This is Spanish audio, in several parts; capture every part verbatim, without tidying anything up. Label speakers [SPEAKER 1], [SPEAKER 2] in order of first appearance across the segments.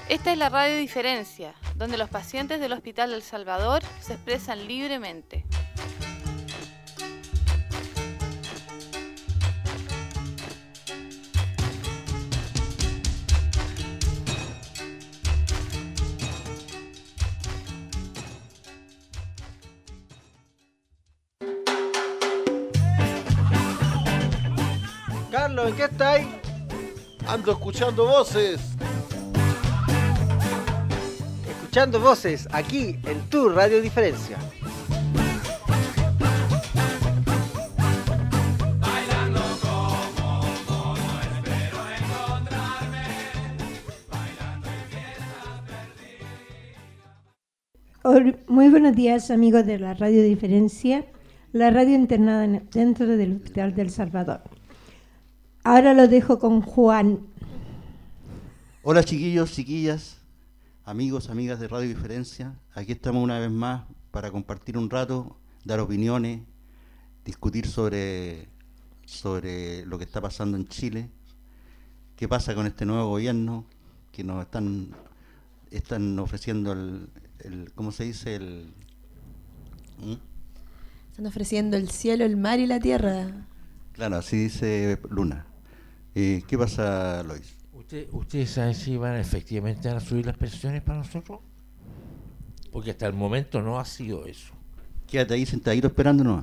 [SPEAKER 1] Esta es la Radio Diferencia, donde los pacientes del Hospital El Salvador se expresan libremente.
[SPEAKER 2] Carlos, ¿en qué estáis?
[SPEAKER 3] Ando escuchando voces.
[SPEAKER 2] Escuchando voces aquí en tu Radio Diferencia.
[SPEAKER 4] Bailando como mono, espero encontrarme. Bailando en fiesta
[SPEAKER 5] perdida. Muy buenos días, amigos de la Radio Diferencia, la radio internada dentro del Hospital del Salvador. Ahora lo dejo con Juan.
[SPEAKER 3] Hola chiquillos, chiquillas, amigos, amigas de Radio Diferencia. Aquí estamos una vez más para compartir un rato, dar opiniones, discutir sobre, sobre lo que está pasando en Chile, qué pasa con este nuevo gobierno que nos están, están ofreciendo el, el, ¿cómo se dice? El, ¿Mm?
[SPEAKER 6] Están ofreciendo el cielo, el mar y la tierra.
[SPEAKER 3] Claro, así dice Luna. Eh, ¿Qué pasa, Lois?
[SPEAKER 7] ¿Usted, ¿Ustedes saben si van efectivamente a subir las pensiones para nosotros? Porque hasta el momento no ha sido eso.
[SPEAKER 3] Quédate ahí sentadito esperando nomás.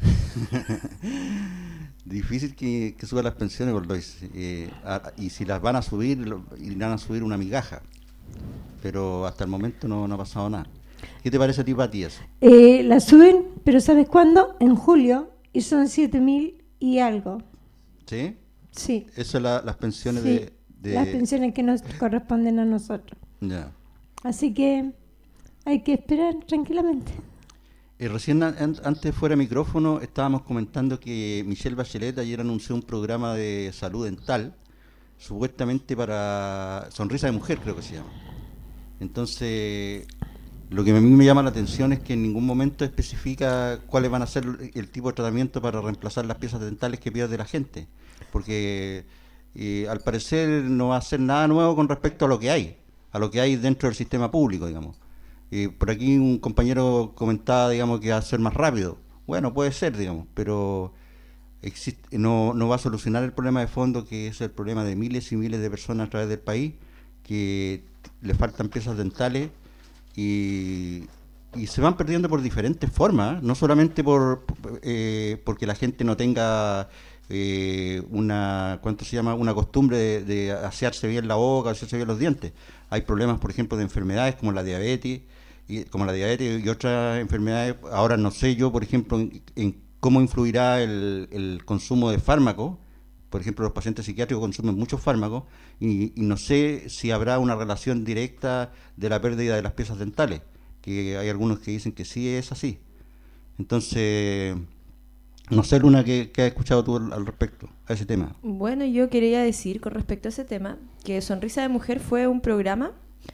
[SPEAKER 3] Difícil que, que suban las pensiones, por Lois. Eh, a, y si las van a subir, lo, irán a subir una migaja. Pero hasta el momento no, no ha pasado nada. ¿Qué te parece a ti, Pati, eso?
[SPEAKER 5] Eh, las suben, pero ¿sabes cuándo? En julio, y son siete mil y algo.
[SPEAKER 3] ¿Sí?
[SPEAKER 5] Sí.
[SPEAKER 3] Eso es la, las pensiones
[SPEAKER 5] sí,
[SPEAKER 3] de, de...
[SPEAKER 5] las pensiones que nos corresponden a nosotros.
[SPEAKER 3] Ya.
[SPEAKER 5] Así que hay que esperar tranquilamente.
[SPEAKER 3] Eh, recién, an, antes fuera de micrófono, estábamos comentando que Michelle Bachelet ayer anunció un programa de salud dental, supuestamente para Sonrisa de Mujer, creo que se llama. Entonces, lo que a mí me llama la atención es que en ningún momento especifica cuáles van a ser el tipo de tratamiento para reemplazar las piezas dentales que pierde la gente. Porque eh, al parecer no va a ser nada nuevo con respecto a lo que hay, a lo que hay dentro del sistema público, digamos. Eh, por aquí un compañero comentaba, digamos, que va a ser más rápido. Bueno, puede ser, digamos, pero existe, no, no va a solucionar el problema de fondo, que es el problema de miles y miles de personas a través del país, que le faltan piezas dentales y, y se van perdiendo por diferentes formas, ¿eh? No solamente por eh, porque la gente no tenga... Eh, una, ¿cuánto se llama? Una costumbre de, de asearse bien la boca, asearse bien los dientes. Hay problemas, por ejemplo, de enfermedades como la diabetes, y, como la diabetes y otras enfermedades. Ahora no sé yo, por ejemplo, en, en cómo influirá el, el consumo de fármacos. Por ejemplo, los pacientes psiquiátricos consumen muchos fármacos y, y no sé si habrá una relación directa de la pérdida de las piezas dentales, que hay algunos que dicen que sí es así. Entonces... No sé, Luna, ¿qué, qué has escuchado tú al, al respecto, a ese tema?
[SPEAKER 6] Bueno, yo quería decir con respecto a ese tema que Sonrisa de Mujer fue un programa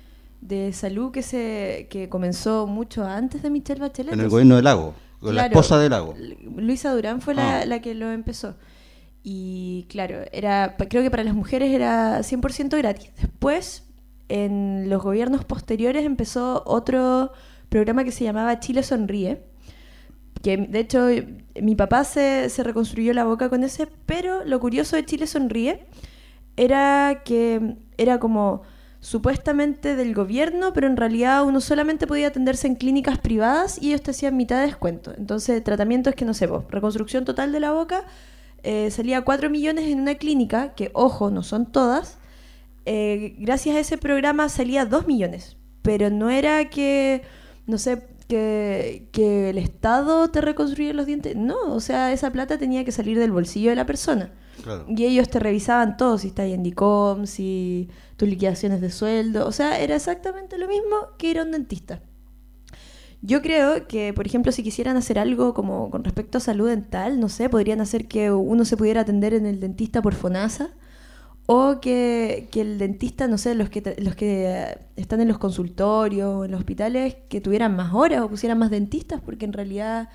[SPEAKER 6] de salud que se que comenzó mucho antes de Michelle Bachelet.
[SPEAKER 3] En el gobierno de Lago, con
[SPEAKER 6] claro,
[SPEAKER 3] la esposa de Lago.
[SPEAKER 6] Luisa Durán fue la,
[SPEAKER 3] ah.
[SPEAKER 6] la que lo empezó. Y claro, era creo que para las mujeres era cien por ciento gratis. Después, en los gobiernos posteriores, empezó otro programa que se llamaba Chile Sonríe, que de hecho mi papá se, se reconstruyó la boca con ese, pero lo curioso de Chile Sonríe era que era como supuestamente del gobierno, pero en realidad uno solamente podía atenderse en clínicas privadas y ellos te hacían mitad de descuento. Entonces, tratamientos que no sé, vos, reconstrucción total de la boca, eh, salía cuatro millones en una clínica, que ojo, no son todas, eh, gracias a ese programa salía dos millones, pero no era que, no sé... Que, que el Estado te reconstruya los dientes. No, o sea, esa plata tenía que salir del bolsillo de la persona.
[SPEAKER 3] Claro.
[SPEAKER 6] Y ellos te revisaban todo, si estás en DICOM, si tus liquidaciones de sueldo. O sea, era exactamente lo mismo que ir a un dentista. Yo creo que, por ejemplo, si quisieran hacer algo como con respecto a salud dental, no sé, podrían hacer que uno se pudiera atender en el dentista por FONASA, o que, que el dentista, no sé, los que los que están en los consultorios, en los hospitales, que tuvieran más horas o pusieran más dentistas, porque en realidad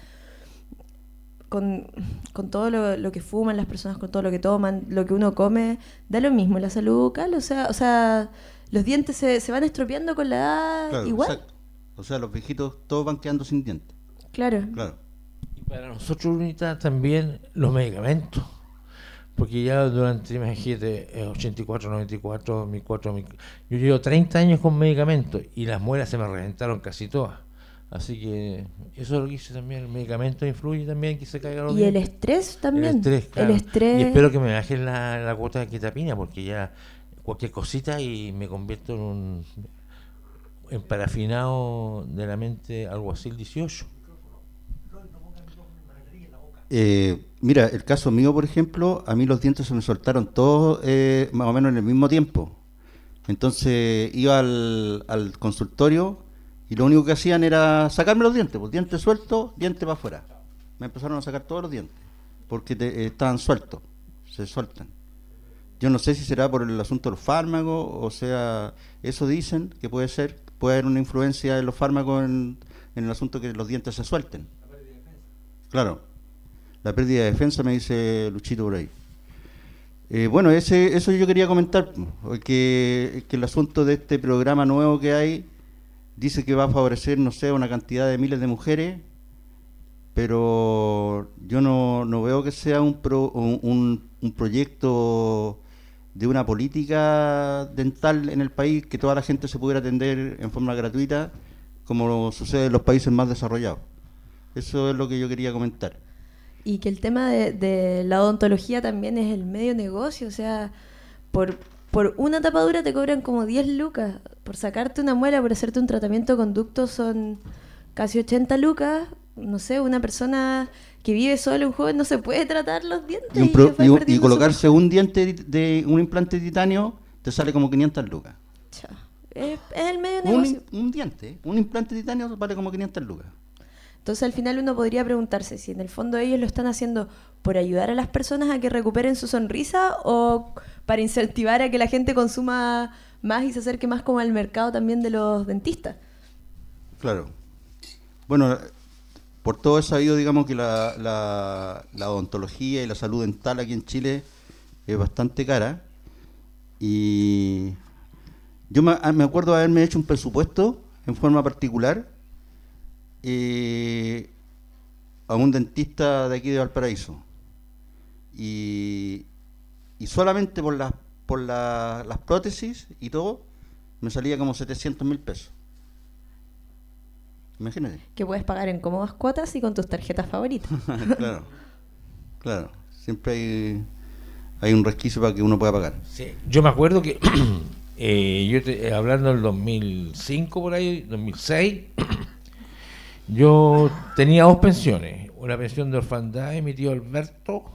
[SPEAKER 6] con, con todo lo, lo que fuman las personas, con todo lo que toman, lo que uno come, da lo mismo la salud bucal. O sea, o sea los dientes se, se van estropeando con la edad
[SPEAKER 3] Claro,
[SPEAKER 6] igual.
[SPEAKER 3] exacto. O sea, los viejitos todos van quedando sin dientes.
[SPEAKER 6] Claro.
[SPEAKER 3] Claro.
[SPEAKER 7] Y para nosotros, Lunita, también los medicamentos. Porque ya durante, imagínate, eh, ochenta y cuatro, noventa y cuatro, dos mil cuatro, dos mil cuatro, yo llevo treinta años con medicamentos y las muelas se me reventaron casi todas. Así que eso es lo que hice también. El medicamento influye también que se caigan los
[SPEAKER 6] Y el
[SPEAKER 7] dientes.
[SPEAKER 6] estrés también.
[SPEAKER 7] El estrés, claro.
[SPEAKER 6] El estrés.
[SPEAKER 7] Y espero que me bajen la, la cuota de quetapina, porque ya cualquier cosita y me convierto en un en parafinado de la mente alguacil dieciocho.
[SPEAKER 3] Eh, mira, el caso mío, por ejemplo, a mí los dientes se me soltaron todos eh, más o menos en el mismo tiempo. Entonces iba al, al consultorio y lo único que hacían era sacarme los dientes, pues dientes sueltos, dientes para afuera. Me empezaron a sacar todos los dientes porque te- eh, estaban sueltos, se sueltan. Yo no sé si será por el asunto de los fármacos, o sea, eso dicen que puede ser, puede haber una influencia de los fármacos en, en el asunto que los dientes se suelten. Claro, la pérdida de defensa, me dice Luchito por ahí. Eh, bueno, ese, eso yo quería comentar, que, que el asunto de este programa nuevo que hay dice que va a favorecer, no sé, una cantidad de miles de mujeres, pero yo no, no veo que sea un, pro, un, un, un proyecto de una política dental en el país, que toda la gente se pudiera atender en forma gratuita, como sucede en los países más desarrollados. Eso es lo que yo quería comentar.
[SPEAKER 6] Y que el tema de, de la odontología también es el medio negocio, o sea, por, por una tapadura te cobran como diez lucas, por sacarte una muela, por hacerte un tratamiento de conducto son casi ochenta lucas, no sé, una persona que vive sola, un joven, no se puede tratar los dientes.
[SPEAKER 3] Y, un
[SPEAKER 6] y
[SPEAKER 3] pro-
[SPEAKER 6] va
[SPEAKER 3] y un- y
[SPEAKER 6] perdiendo
[SPEAKER 3] colocarse un diente de, de un implante de titanio te sale como quinientas lucas.
[SPEAKER 6] su- Chao. Es, es el medio
[SPEAKER 3] Un,
[SPEAKER 6] negocio.
[SPEAKER 3] im- un diente, un implante de titanio vale como quinientas lucas.
[SPEAKER 6] Entonces al final uno podría preguntarse si en el fondo ellos lo están haciendo por ayudar a las personas a que recuperen su sonrisa o para incentivar a que la gente consuma más y se acerque más como al mercado también de los dentistas.
[SPEAKER 3] Claro. Bueno, por todo he sabido, digamos, que la, la, la odontología y la salud dental aquí en Chile es bastante cara. Y yo me, ah, me acuerdo de haberme hecho un presupuesto en forma particular eh, a un dentista de aquí de Valparaíso. Y, y solamente por, las por la- las prótesis y todo, me salía como setecientos mil pesos. Imagínate.
[SPEAKER 6] Que puedes pagar en cómodas cuotas y con tus tarjetas favoritas.
[SPEAKER 3] Claro, claro. Siempre hay, hay un resquicio para que uno pueda pagar.
[SPEAKER 7] Sí, yo me acuerdo que eh, yo te- hablando del dos mil cinco por ahí, dos mil seis, yo tenía dos pensiones, una pensión de orfandad de mi tío Alberto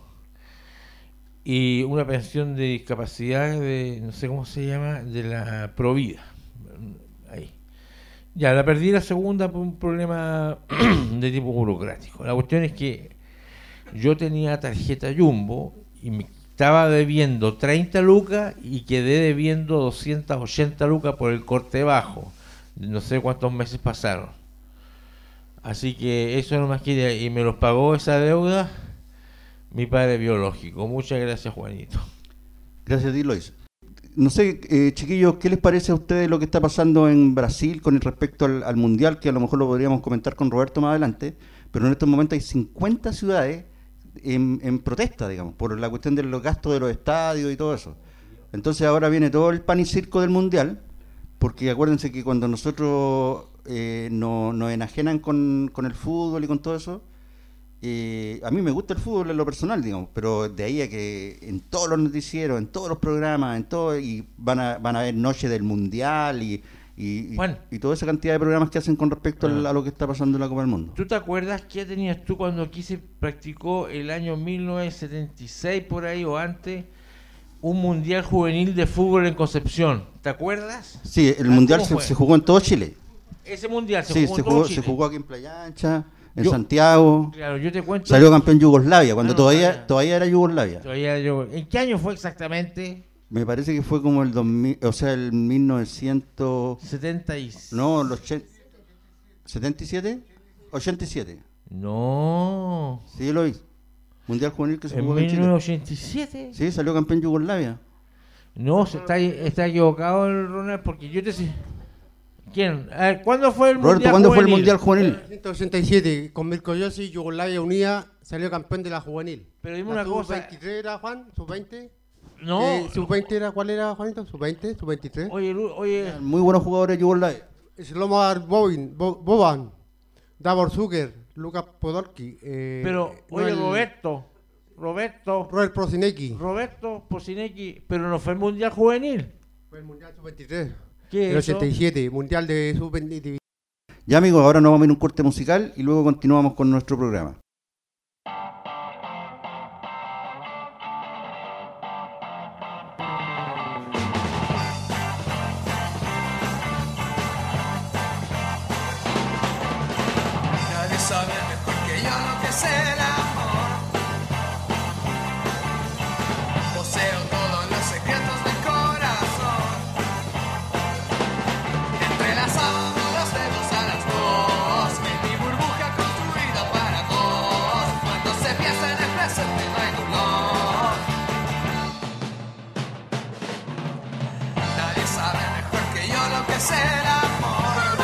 [SPEAKER 7] y una pensión de discapacidad de, no sé cómo se llama, de la Provida. Ahí. Ya, la perdí la segunda por un problema de tipo burocrático. La cuestión es que yo tenía tarjeta Jumbo y me estaba debiendo treinta lucas y quedé debiendo doscientas ochenta lucas por el corte bajo. No sé cuántos meses pasaron. Así que eso no más quería. Y me los pagó esa deuda mi padre biológico. Muchas gracias, Juanito.
[SPEAKER 3] Gracias a ti, Lois. No sé, eh, chiquillos, ¿qué les parece a ustedes lo que está pasando en Brasil con respecto al, al Mundial? Que a lo mejor lo podríamos comentar con Roberto más adelante, pero en estos momentos hay cincuenta ciudades en, en protesta, digamos, por la cuestión de los gastos de los estadios y todo eso. Entonces ahora viene todo el pan y circo del Mundial, porque acuérdense que cuando nosotros eh, no- nos enajenan con, con el fútbol y con todo eso, eh, a mí me gusta el fútbol en lo personal, digamos, pero de ahí a que en todos los noticieros, en todos los programas, en todo, y van a, van a haber Noche del Mundial y, y, y-
[SPEAKER 7] Juan.
[SPEAKER 3] y toda esa cantidad de programas que hacen con respecto al-
[SPEAKER 7] Ah.
[SPEAKER 3] a lo que está pasando en la Copa del Mundo.
[SPEAKER 7] ¿Tú te acuerdas qué tenías tú cuando aquí se practicó el año mil novecientos setenta y seis por ahí o antes un mundial juvenil de fútbol en Concepción? ¿Te acuerdas?
[SPEAKER 3] Sí, el
[SPEAKER 7] Ah,
[SPEAKER 3] Mundial
[SPEAKER 7] ¿cómo
[SPEAKER 3] se,
[SPEAKER 7] fue?
[SPEAKER 3] se jugó en todo Chile.
[SPEAKER 7] Ese mundial se
[SPEAKER 3] Sí,
[SPEAKER 7] jugó
[SPEAKER 3] se
[SPEAKER 7] en todo
[SPEAKER 3] jugó,
[SPEAKER 7] Chile.
[SPEAKER 3] se jugó aquí en Playa Ancha, en
[SPEAKER 7] Yo-
[SPEAKER 3] Santiago.
[SPEAKER 7] Claro, yo te cuento.
[SPEAKER 3] Salió campeón Yugoslavia, cuando
[SPEAKER 7] Ah, no
[SPEAKER 3] todavía
[SPEAKER 7] sabía.
[SPEAKER 3] todavía era Yugoslavia.
[SPEAKER 7] Todavía yo- ¿En qué año fue exactamente?
[SPEAKER 3] Me parece que fue como el dos mil, o sea, el mil novecientos,
[SPEAKER 7] setenta y
[SPEAKER 3] no, el ochen- ¿setenta y siete? ochenta y siete.
[SPEAKER 7] No.
[SPEAKER 3] Sí, lo vi. Mundial juvenil que se
[SPEAKER 7] ¿En
[SPEAKER 3] jugó en Chile.
[SPEAKER 7] mil novecientos ochenta y siete?
[SPEAKER 3] Sí, salió campeón Yugoslavia.
[SPEAKER 7] No, se está, está equivocado el Ronald porque yo te sé. ¿Quién? A ver, ¿cuándo fue el
[SPEAKER 3] Roberto,
[SPEAKER 7] Mundial
[SPEAKER 3] ¿cuándo fue el
[SPEAKER 7] Juvenil?
[SPEAKER 3] Mundial Juvenil?
[SPEAKER 8] mil novecientos ochenta y siete, con Mirko Yossi, Yugoslavia Unida salió campeón de la juvenil.
[SPEAKER 7] Pero dime
[SPEAKER 8] La
[SPEAKER 7] una cosa.
[SPEAKER 8] sub veintitrés era, Juan, sub veinte.
[SPEAKER 7] No.
[SPEAKER 8] Eh, sub veinte era, ¿cuál era, Juanito? sub veinte, sub veintitrés.
[SPEAKER 7] Oye, Lu- oye.
[SPEAKER 3] Muy buenos jugadores de Yugoslavia.
[SPEAKER 8] Slomar Bobin, Bo- Boban, Davor Zucker, Lucas Podolski. Eh,
[SPEAKER 7] Pero, oye,
[SPEAKER 8] Noel-
[SPEAKER 7] Roberto. Roberto.
[SPEAKER 8] Robert Prosinecki.
[SPEAKER 7] Roberto Pocinecki. Pero no fue el Mundial Juvenil.
[SPEAKER 8] Fue el Mundial sub veintitrés.
[SPEAKER 7] ¿Qué
[SPEAKER 8] El
[SPEAKER 7] es eso?
[SPEAKER 8] ochenta y siete, Mundial de sub veinte.
[SPEAKER 3] Ya amigos, ahora nos vamos a ir a un corte musical y luego continuamos con nuestro programa.
[SPEAKER 4] Nadie sabe mejor que yo lo que es el amor. Poseo todos los secretos del corazón. Entrelazados los dedos a las dos. En mi burbuja construida para dos. Cuando se piensa en el presente no hay dolor. Nadie sabe mejor que yo lo que es el amor.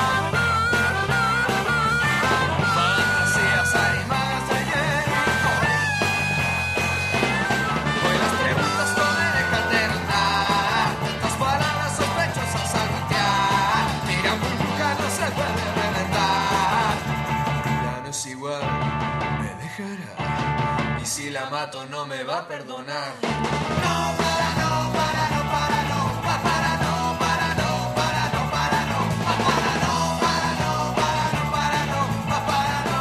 [SPEAKER 4] Fantasías animadas de hierro. Hoy las preguntas no me dejan de rondar. Tantas palabras sospechosas al voltear. Mi gran burbuja no se puede reventar. Ya no es igual, me dejará. Y si la mato no me va a perdonar. No, para, no, para, no, para, no, pa, para, no, para, no, para, no, para, no, pa, para, no, para, no, para, no, para, no, pa, para, no.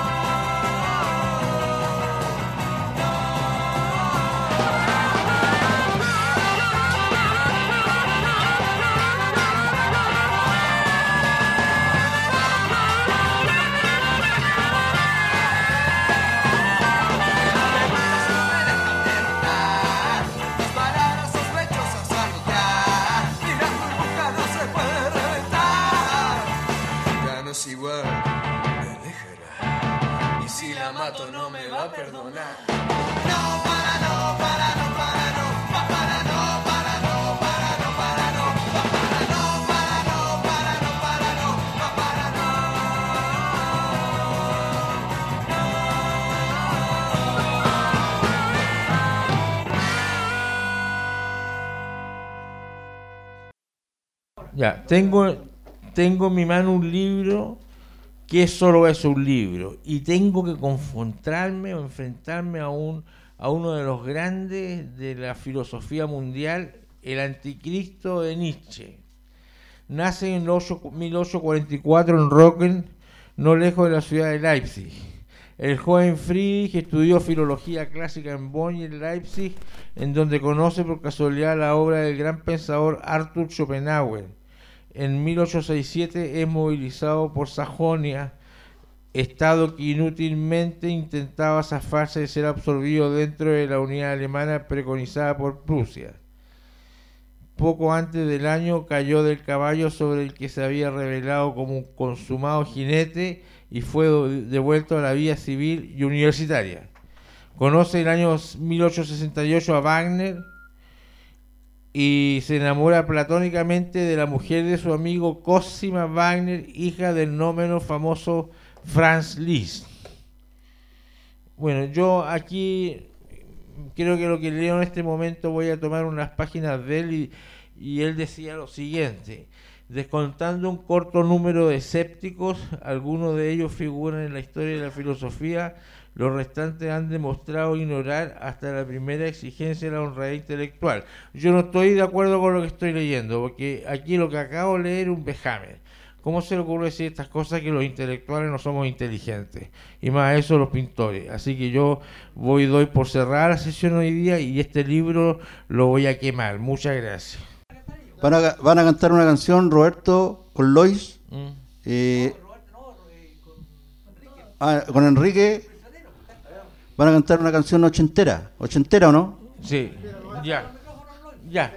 [SPEAKER 4] Las palabras sospechosas al voltear. Mi gran burbuja no se puede reventar. Ya no es igual, me dejará. Y si la mato no me va a perdonar. No, para, no, para, no, para, no, pa, para, no, para, no, para, no, para, no, pa, para, no, para, no, para, no, para, no, pa, para, no.
[SPEAKER 7] Ya, tengo, tengo en mi mano un libro que es solo eso, un libro. Y tengo que confrontarme o enfrentarme a, un, a uno de los grandes de la filosofía mundial, el anticristo de Nietzsche. Nace en mil ochocientos cuarenta y cuatro en Rocken, no lejos de la ciudad de Leipzig. El joven Friedrich estudió filología clásica en Bonn y en Leipzig, en donde conoce por casualidad la obra del gran pensador Arthur Schopenhauer. En mil ochocientos sesenta y siete es movilizado por Sajonia, estado que inútilmente intentaba zafarse de ser absorbido dentro de la unidad alemana preconizada por Prusia. Poco antes del año cayó del caballo sobre el que se había revelado como un consumado jinete y fue devuelto a la vida civil y universitaria. Conoce el año mil ochocientos sesenta y ocho a Wagner y se enamora platónicamente de la mujer de su amigo Cosima Wagner, hija del no menos famoso Franz Liszt. Bueno, yo aquí creo que lo que leo en este momento voy a tomar unas páginas de él y, y él decía lo siguiente: descontando un corto número de escépticos, algunos de ellos figuran en la historia de la filosofía, los restantes han demostrado ignorar hasta la primera exigencia de la honradez intelectual. Yo no estoy de acuerdo con lo que estoy leyendo, porque aquí lo que acabo de leer es un vejamen. ¿Cómo se le ocurre decir estas cosas que los intelectuales no somos inteligentes? Y más eso los pintores. Así que yo voy doy por cerrada la sesión hoy día y este libro lo voy a quemar. Muchas gracias.
[SPEAKER 3] Van a, van a cantar una canción, Roberto, con Lois.
[SPEAKER 7] Mm.
[SPEAKER 3] Eh, ah, con Enrique. Van a cantar una canción ochentera. ¿Ochentera o no?
[SPEAKER 7] Sí, ya. Ya.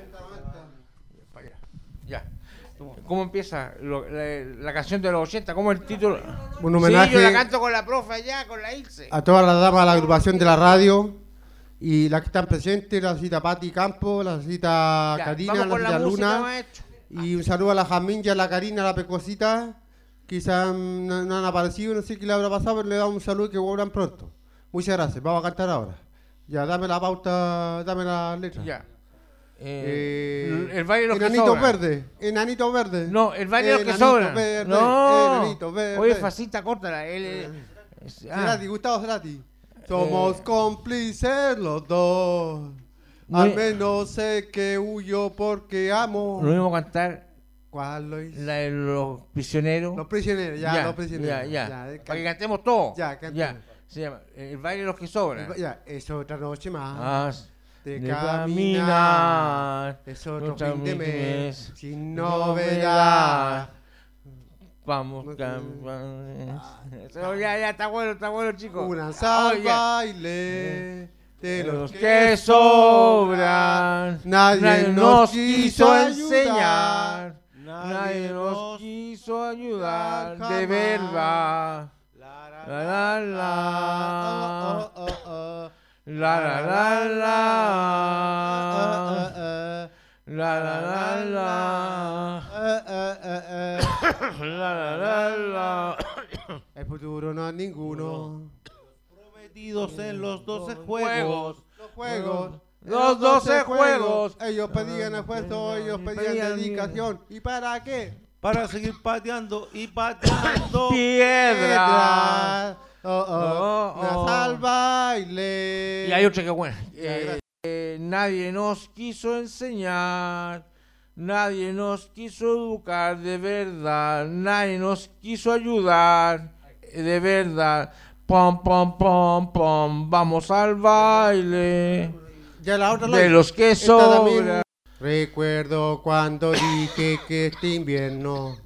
[SPEAKER 7] Ya. ¿Cómo empieza Lo- la, la canción de los ochenta? ¿Cómo es el título?
[SPEAKER 8] Un homenaje
[SPEAKER 7] Sí, yo la canto con la profe allá, con la Ilse.
[SPEAKER 8] a todas las damas de la agrupación de la radio Y las que están presentes, la cita Pati Campo, la cita
[SPEAKER 7] Ya,
[SPEAKER 8] Karina,
[SPEAKER 7] vamos
[SPEAKER 8] la
[SPEAKER 7] con
[SPEAKER 8] cita
[SPEAKER 7] la música,
[SPEAKER 8] Luna.
[SPEAKER 7] maestro.
[SPEAKER 8] Y un saludo a la Jamín y a la Karina, a la Pecosita. Quizás no, no han aparecido, no sé qué le habrá pasado, pero le damos un saludo y que vuelvan pronto. Muchas gracias, vamos a cantar ahora. Ya, dame la pauta, dame la letra.
[SPEAKER 7] Ya.
[SPEAKER 8] Eh,
[SPEAKER 7] Eh, el baile de los que
[SPEAKER 8] Enanitos
[SPEAKER 7] sobran.
[SPEAKER 8] verdes, enanitos verdes.
[SPEAKER 7] No, el baile de los que
[SPEAKER 8] Enanitos
[SPEAKER 7] sobran.
[SPEAKER 8] verdes,
[SPEAKER 7] No.
[SPEAKER 8] enanitos verdes.
[SPEAKER 7] Oye, facita, córtala. Él,
[SPEAKER 8] Eh,
[SPEAKER 7] es- ah.
[SPEAKER 8] Cerati, Gustavo Cerati. Somos cómplices los dos.
[SPEAKER 7] No
[SPEAKER 8] Al
[SPEAKER 7] es-
[SPEAKER 8] menos sé que huyo porque amo.
[SPEAKER 7] Lo mismo cantar
[SPEAKER 8] ¿Cuál lo hizo?
[SPEAKER 7] la de los prisioneros.
[SPEAKER 8] Los prisioneros, ya, los prisioneros.
[SPEAKER 7] Ya, ya.
[SPEAKER 8] Ya, eh,
[SPEAKER 7] Para que cantemos todo.
[SPEAKER 8] Ya, cantemos.
[SPEAKER 7] Se llama El baile de los que sobran.
[SPEAKER 8] Ya, es otra noche más.
[SPEAKER 7] Ah,
[SPEAKER 8] de
[SPEAKER 7] de
[SPEAKER 8] caminar.
[SPEAKER 7] caminar.
[SPEAKER 8] Es otro
[SPEAKER 7] Otra
[SPEAKER 8] fin de
[SPEAKER 7] mes,
[SPEAKER 8] mes. Sin
[SPEAKER 7] novedad.
[SPEAKER 8] novedad.
[SPEAKER 7] Vamos,
[SPEAKER 8] Muy
[SPEAKER 7] cam- cam- Eso ya, ya, está bueno, está bueno, chicos.
[SPEAKER 8] Una
[SPEAKER 7] Ah,
[SPEAKER 8] sal
[SPEAKER 7] oye,
[SPEAKER 8] baile de
[SPEAKER 7] de
[SPEAKER 8] los
[SPEAKER 7] los
[SPEAKER 8] que
[SPEAKER 7] que sobran.
[SPEAKER 8] Nadie nos quiso
[SPEAKER 7] enseñar. Nadie nos quiso ayudar. De verdad. La la la.
[SPEAKER 8] Oh, oh, oh.
[SPEAKER 7] La la la la. La la la la.
[SPEAKER 8] Eh, eh, eh, eh.
[SPEAKER 7] La la la la.
[SPEAKER 8] El futuro no es ninguno.
[SPEAKER 9] Prometidos en los doce
[SPEAKER 7] Juegos.
[SPEAKER 9] juegos.
[SPEAKER 8] Los juegos.
[SPEAKER 7] Los doce juegos.
[SPEAKER 8] Ellos pedían esfuerzo, ellos pedían
[SPEAKER 7] Pedían-
[SPEAKER 8] dedicación. ¿Y para qué?
[SPEAKER 9] Para seguir pateando y pateando.
[SPEAKER 7] Piedra.
[SPEAKER 8] Oh, oh.
[SPEAKER 7] Oh,
[SPEAKER 8] Una
[SPEAKER 7] oh.
[SPEAKER 8] sal baile.
[SPEAKER 7] Y hay otra que buena. Eh, eh, nadie nos quiso enseñar. Nadie nos quiso educar de verdad. Nadie nos quiso ayudar de verdad. Pom, pom, pom, pom. Vamos al baile
[SPEAKER 8] Ya la otra lo
[SPEAKER 7] de
[SPEAKER 8] hice.
[SPEAKER 7] los que
[SPEAKER 8] Esta también.
[SPEAKER 7] sobran.
[SPEAKER 8] Recuerdo cuando dije que este invierno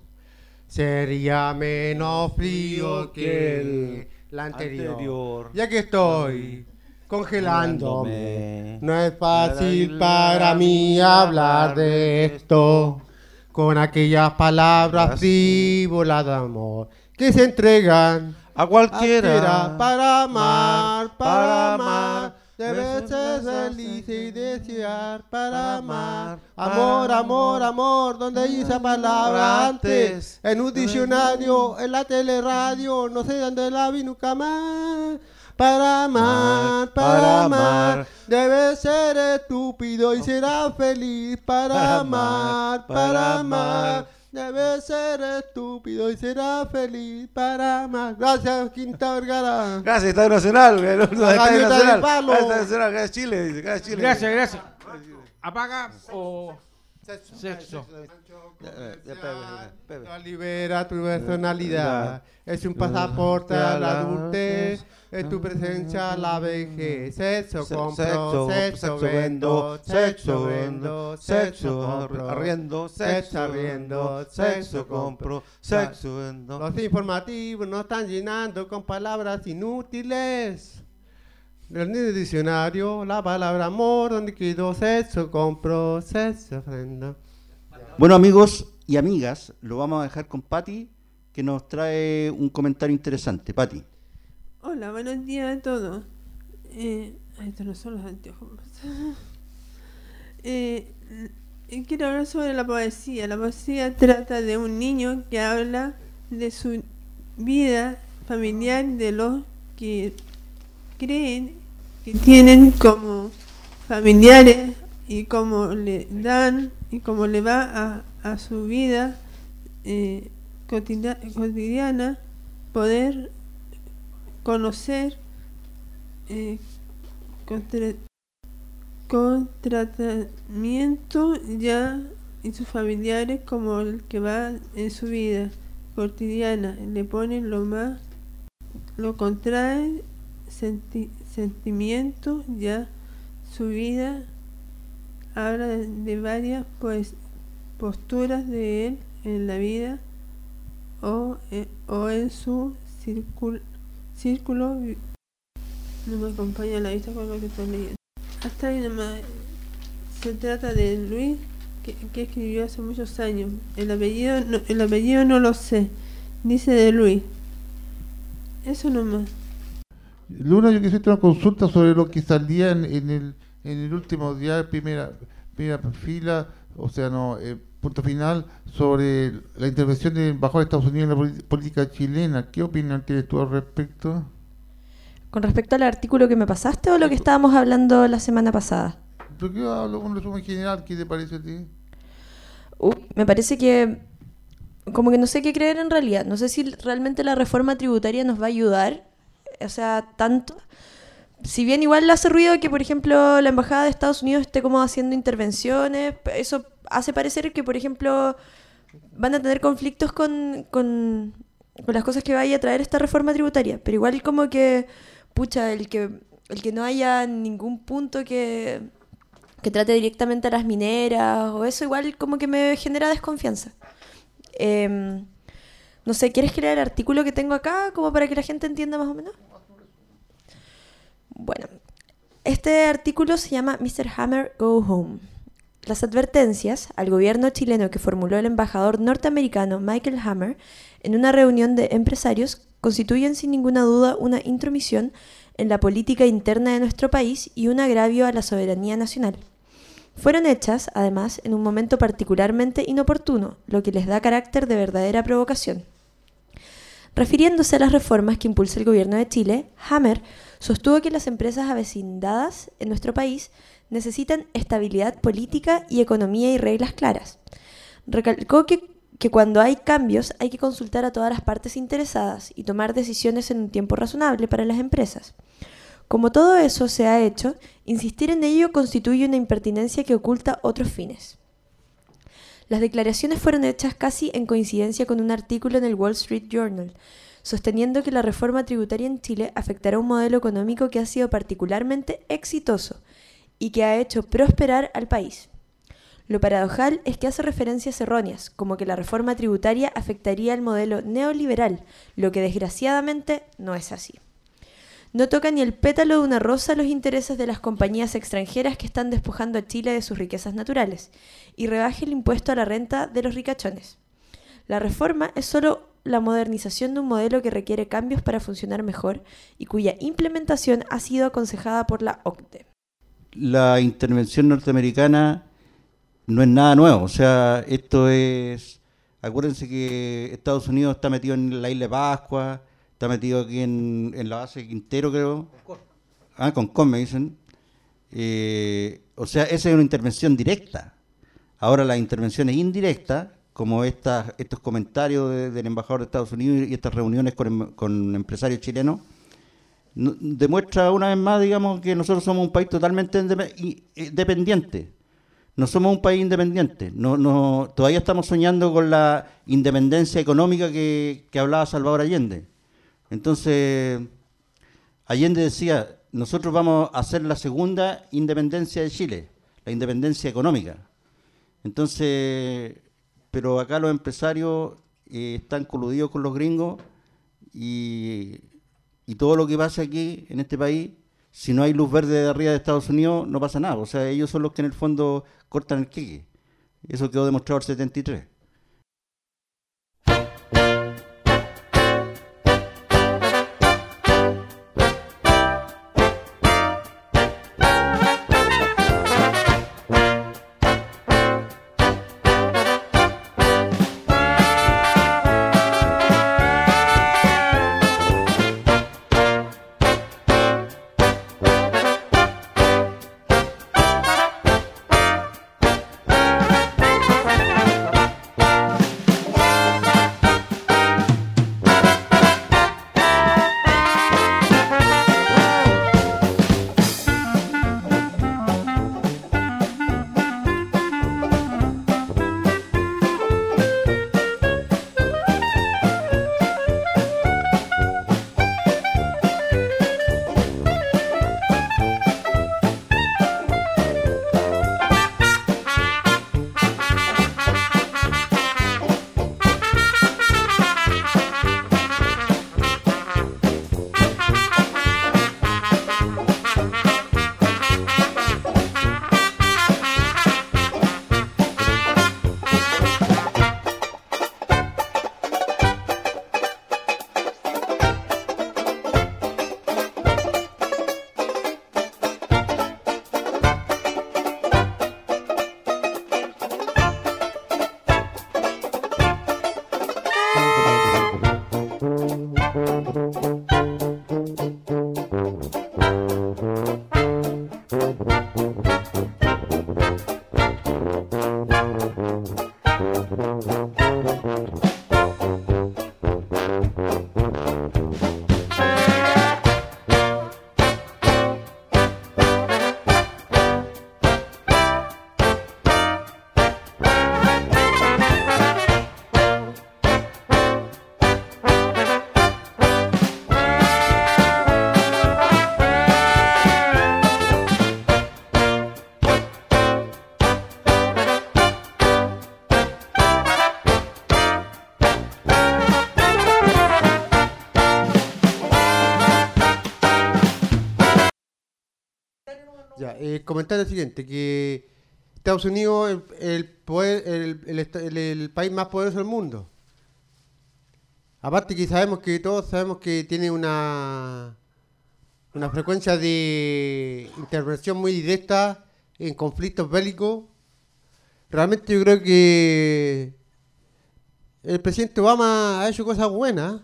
[SPEAKER 8] sería menos frío que el, la anterior.
[SPEAKER 9] Anterior.
[SPEAKER 8] Ya que estoy congelándome,
[SPEAKER 9] Congelándome.
[SPEAKER 8] no es fácil para mí hablar de esto con aquellas palabras frívolas de amor que se entregan
[SPEAKER 9] A cualquiera.
[SPEAKER 8] Aspira para amar, para amar.
[SPEAKER 9] Debes
[SPEAKER 8] Debes ser feliz y desear para amar. Amor, amor, amor. ¿Dónde hay esa palabra antes? En un diccionario, en la teleradio. No sé dónde la vi nunca más. Para amar, para amar. Debes ser estúpido y serás feliz. Para amar, para amar. Debes ser estúpido y será feliz para amar. Gracias, Quinta Vergara.
[SPEAKER 9] Gracias, Estadio Nacional. El Estadio
[SPEAKER 8] La gaviota
[SPEAKER 9] Nacional.
[SPEAKER 8] del palo.
[SPEAKER 9] Estadio Nacional, gracias Chile, dice, gracias Chile.
[SPEAKER 7] Gracias, gracias. Apaga o sexo.
[SPEAKER 9] Ya, ya, ya, Pepe, Pepe.
[SPEAKER 8] No libera tu personalidad. Es un pasaporte a la adultez. Es tu presencia a la vejez. Sexo
[SPEAKER 9] Se-
[SPEAKER 8] compro,
[SPEAKER 9] sexo,
[SPEAKER 8] sexo
[SPEAKER 9] sexo
[SPEAKER 8] vendo,
[SPEAKER 9] vendo,
[SPEAKER 8] sexo vendo, sexo
[SPEAKER 9] sexo
[SPEAKER 8] compro,
[SPEAKER 9] arriendo,
[SPEAKER 8] sexo
[SPEAKER 9] sexo
[SPEAKER 8] arriendo,
[SPEAKER 9] vendo,
[SPEAKER 8] sexo
[SPEAKER 9] sexo
[SPEAKER 8] compro,
[SPEAKER 9] compro, sexo vendo.
[SPEAKER 8] Los informativos nos están llenando con palabras inútiles. En el diccionario, la palabra amor, donde quedó sexo compro, sexo vendo.
[SPEAKER 3] Bueno, amigos y amigas, lo vamos a dejar con Patti, que nos trae un comentario interesante. Patti.
[SPEAKER 5] Hola, buenos días a todos. Eh, ay, estos no son los anteojos. eh, eh, quiero hablar sobre la poesía. La poesía trata de un niño que habla de su vida familiar, de los que creen que tienen como familiares y cómo le dan y cómo le va a, a su vida eh, cotidia- cotidiana poder conocer eh, contra, con tratamiento ya y sus familiares como el que va en su vida cotidiana, le ponen lo más, lo contrae senti, sentimientos ya su vida, habla de, de varias pues posturas de él en la vida o, eh, o en su círculo círculo. No me acompaña la vista con lo que estoy leyendo. Hasta ahí nomás. Se trata de Luis, que, que escribió hace muchos años. El apellido, no, el apellido no lo sé. Dice de Luis. Eso nomás.
[SPEAKER 10] Luna, yo quisiera hacer una consulta sobre lo que salía en, en el en el último día, primera, primera fila, o sea, no, eh, punto final, sobre la intervención del embajador de Estados Unidos en la politi- política chilena. ¿Qué opinión tienes tú al respecto?
[SPEAKER 6] ¿Con respecto al artículo que me pasaste o lo que estábamos hablando la semana pasada?
[SPEAKER 10] ¿Pero qué hablo un resumen general? ¿Qué te parece a ti?
[SPEAKER 6] Uh, me parece que como que no sé qué creer en realidad. No sé si realmente la reforma tributaria nos va a ayudar, o sea, tanto. Si bien igual le hace ruido que, por ejemplo, la Embajada de Estados Unidos esté como haciendo intervenciones, eso hace parecer que, por ejemplo, van a tener conflictos con, con, con las cosas que vaya a traer esta reforma tributaria. Pero igual como que, pucha, el que, el que no haya ningún punto que, que trate directamente a las mineras o eso, igual como que me genera desconfianza. Eh, no sé, ¿quieres que lea el artículo que tengo acá como para que la gente entienda más o menos? Bueno, este artículo se llama mister Hammer Go Home. Las advertencias al gobierno chileno que formuló el embajador norteamericano Michael Hammer en una reunión de empresarios constituyen sin ninguna duda una intromisión en la política interna de nuestro país y un agravio a la soberanía nacional. Fueron hechas, además, en un momento particularmente inoportuno, lo que les da carácter de verdadera provocación. Refiriéndose a las reformas que impulsa el gobierno de Chile, Hammer sostuvo que las empresas avecindadas en nuestro país necesitan estabilidad política y economía y reglas claras. Recalcó que, que cuando hay cambios hay que consultar a todas las partes interesadas y tomar decisiones en un tiempo razonable para las empresas. Como todo eso se ha hecho, insistir en ello constituye una impertinencia que oculta otros fines. Las declaraciones fueron hechas casi en coincidencia con un artículo en el Wall Street Journal, sosteniendo que la reforma tributaria en Chile afectará un modelo económico que ha sido particularmente exitoso y que ha hecho prosperar al país. Lo paradojal es que hace referencias erróneas, como que la reforma tributaria afectaría el modelo neoliberal, lo que desgraciadamente no es así. No toca ni el pétalo de una rosa los intereses de las compañías extranjeras que están despojando a Chile de sus riquezas naturales y rebaje el impuesto a la renta de los ricachones. La reforma es solo la modernización de un modelo que requiere cambios para funcionar mejor y cuya implementación ha sido aconsejada por la O C D E.
[SPEAKER 3] La intervención norteamericana no es nada nuevo, o sea, esto es, acuérdense que Estados Unidos está metido en la isla de Pascua, está metido aquí en, en la base de Quintero, creo. Ah, con Con, me dicen. Eh, o sea, esa es una intervención directa. Ahora las intervenciones indirectas, como estas, estos comentarios de, del embajador de Estados Unidos y estas reuniones con, con empresarios chilenos, no, demuestra una vez más, digamos, que nosotros somos un país totalmente independiente. No somos un país independiente. No, no, todavía estamos soñando con la independencia económica que, que hablaba Salvador Allende. Entonces, Allende decía, nosotros vamos a hacer la segunda independencia de Chile, la independencia económica. Entonces, pero acá los empresarios eh, están coludidos con los gringos y, y todo lo que pasa aquí en este país, si no hay luz verde de arriba de Estados Unidos, no pasa nada. O sea, ellos son los que en el fondo cortan el queque. Eso quedó demostrado en el setenta y tres.
[SPEAKER 8] Ya, eh, comentar lo siguiente, que Estados Unidos es el, el, poder- el, el esta- el- el país más poderoso del mundo. Aparte que sabemos que todos sabemos que tiene una, una frecuencia de intervención muy directa en conflictos bélicos. Realmente yo creo que el presidente Obama ha hecho cosas buenas,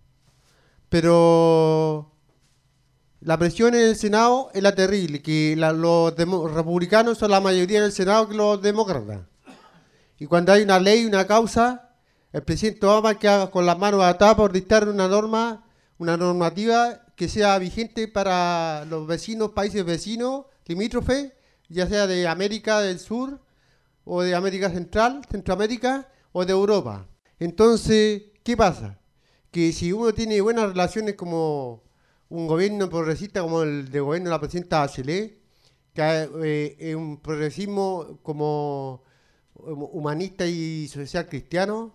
[SPEAKER 8] pero la presión en el Senado es la terrible, que la- los demo- republicanos son la mayoría en el Senado que los demócratas. Y cuando hay una ley, una causa, el presidente Obama queda con las manos atadas por dictar una norma, una normativa que sea vigente para los vecinos, países vecinos, limítrofes, ya sea de América del Sur, o de América Central, Centroamérica, o de Europa. Entonces, ¿qué pasa? Que si uno tiene buenas relaciones como un gobierno progresista como el de gobierno de la presidenta Bachelet, que eh, es un progresismo como humanista y social cristiano,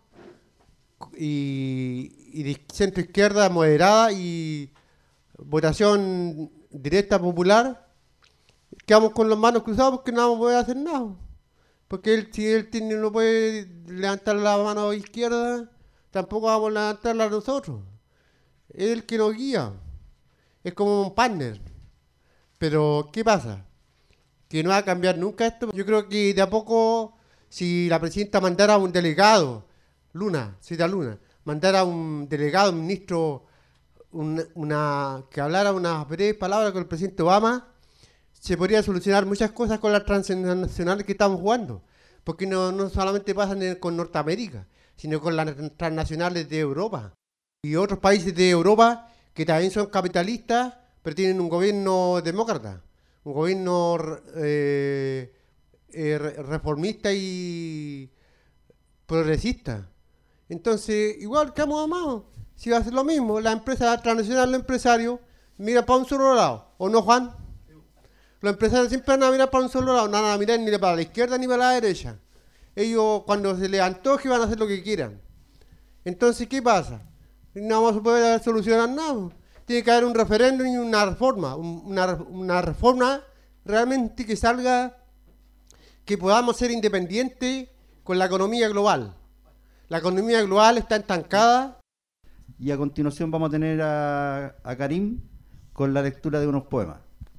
[SPEAKER 8] y, y de centro izquierda moderada y votación directa popular, quedamos con las manos cruzadas porque no vamos a poder hacer nada. Porque él, si él tiene, no puede levantar la mano izquierda, tampoco vamos a levantarla nosotros. Es el que nos guía. Es como un partner. Pero, ¿qué pasa? Que no va a cambiar nunca esto. Yo creo que de a poco, si la presidenta mandara a un delegado, Luna, Cita Luna, mandara a un delegado, un ministro, un- una, que hablara unas breves palabras con el presidente Obama, se podría solucionar muchas cosas con las transnacionales que estamos jugando. Porque no, no solamente pasan en- con Norteamérica, sino con las transnacionales de Europa. Y otros países de Europa que también son capitalistas, pero tienen un gobierno demócrata, un gobierno eh, eh, re- reformista y progresista. Entonces, igual que vamos amados, si va a ser lo mismo, la empresa transnacional, los empresarios, miran para un solo lado, ¿o no, Juan? Los empresarios siempre van a mirar para un solo lado, no van a mirar ni para la izquierda ni para la derecha. Ellos, cuando se les antoje, van a hacer lo que quieran. Entonces, ¿qué pasa? No vamos a poder solucionar nada. Tiene que haber un referéndum y una reforma. un- Una, una reforma realmente que salga, que podamos ser independientes con la economía global. La economía global está estancada.
[SPEAKER 3] Y a continuación vamos a tener a, a Karim con la lectura de unos poemas.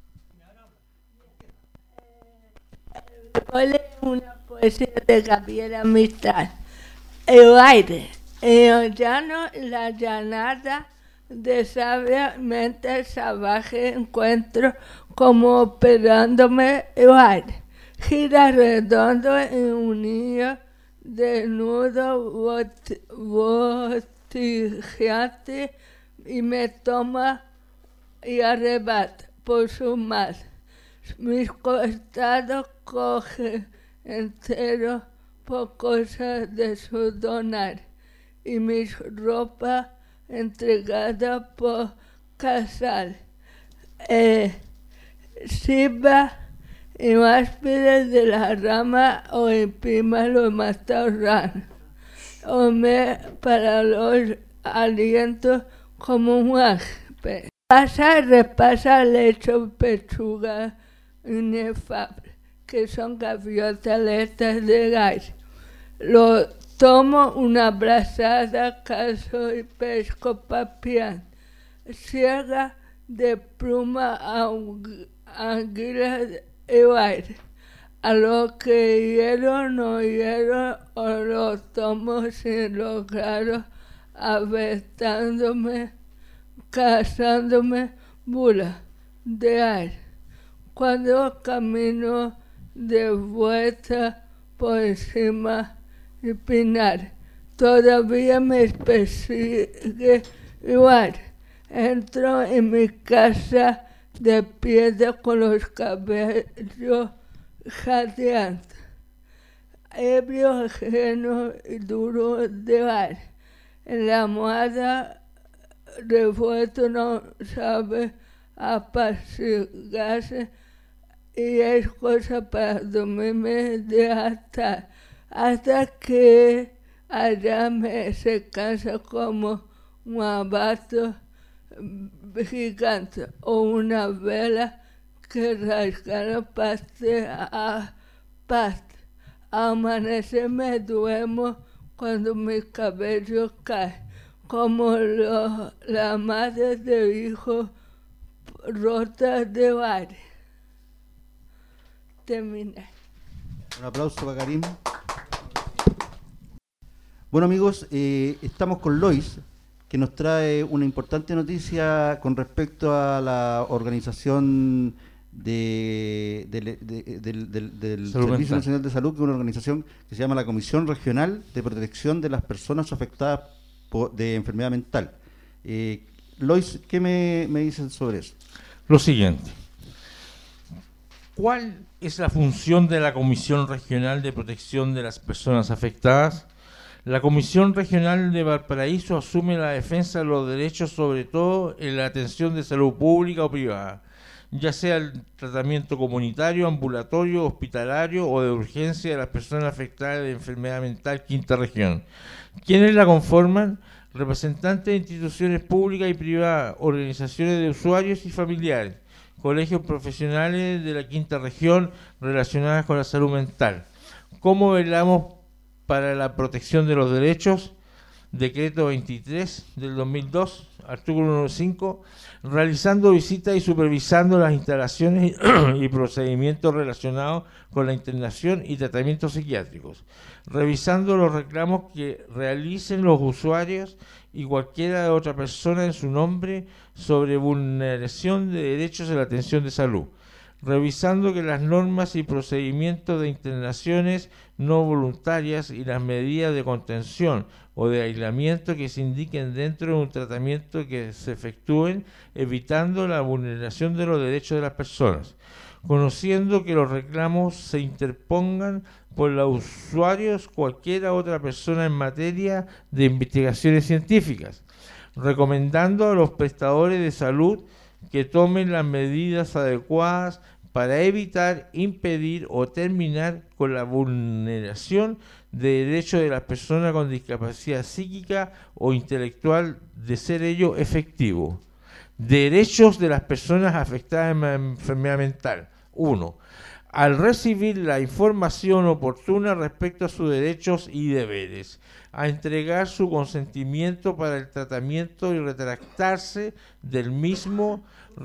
[SPEAKER 11] Hoy leo una poesía de Gabriela Mistral. El aire, en el llano, la llanada de sabiamente salvaje encuentro como operándome el aire. Gira redondo en un niño desnudo bot- botijeante y me toma y arrebata por su masa. Mis costados cogen entero por cosas de su donar y mis ropas entregadas por casal. Eh, Silva y áspide de la rama o imprima los matorrales. O me para los alientos como un áspide. Pasa y repasa lecho pechuga inefable, que son gaviotas alertas de aire. Lo tomo una brazada, caso y pesco papián. Ciega de pluma agu- águila el aire. A lo que hiero no hiero, o lo tomo sin lograrlo, aventándome, cazándome bula de aire. cuando camino de vuelta por encima del Pinar. Todavía me persigue igual. Entro en mi casa de piedra con los cabellos jadeantes, ebrio, ajeno y duro de bar. En la almohada revuelto no sabe apaciguarse y es cosa para dormirme de hasta, hasta que allá me se cansa como un abato gigante o una vela que rasga parte a parte. Amanece me duermo cuando mi cabello cae, como lo, la madre de hijo rota de bares. Terminé.
[SPEAKER 3] Un aplauso para Karim. Bueno amigos, eh, estamos con Lois, que nos trae una importante noticia con respecto a la organización de, de, de, de, del, del, del Servicio
[SPEAKER 7] mental.
[SPEAKER 3] Nacional de Salud, que es una organización que se llama la Comisión Regional de Protección de las Personas Afectadas por, de Enfermedad Mental. Eh, Lois, ¿qué me, me dicen sobre eso?
[SPEAKER 7] Lo siguiente. ¿Cuál es la función de la Comisión Regional de Protección de las Personas Afectadas? La Comisión Regional de Valparaíso asume la defensa de los derechos, sobre todo en la atención de salud pública o privada, ya sea el tratamiento comunitario, ambulatorio, hospitalario o de urgencia de las personas afectadas de enfermedad mental, quinta región. ¿Quiénes la conforman? Representantes de instituciones públicas y privadas, organizaciones de usuarios y familiares, colegios profesionales de la quinta región relacionadas con la salud mental. ¿Cómo velamos para la protección de los derechos? Decreto veintitrés del dos mil dos, artículo número cinco, realizando visitas y supervisando las instalaciones y procedimientos relacionados con la internación y tratamientos psiquiátricos, revisando los reclamos que realicen los usuarios y cualquiera de otra persona en su nombre sobre vulneración de derechos en la atención de salud, revisando que las normas y procedimientos de internaciones no voluntarias y las medidas de contención o de aislamiento que se indiquen dentro de un tratamiento que se efectúen, evitando la vulneración de los derechos de las personas, conociendo que los reclamos se interpongan por los usuarios cualquiera otra persona en materia de investigaciones científicas, recomendando a los prestadores de salud que tomen las medidas adecuadas para evitar, impedir o terminar con la vulneración de derechos de las personas con discapacidad psíquica o intelectual, de ser ello efectivo. Derechos de las personas afectadas en enfermedad mental. uno. Al recibir la información oportuna respecto a sus derechos y deberes, a entregar su consentimiento para el tratamiento y retractarse del mismo,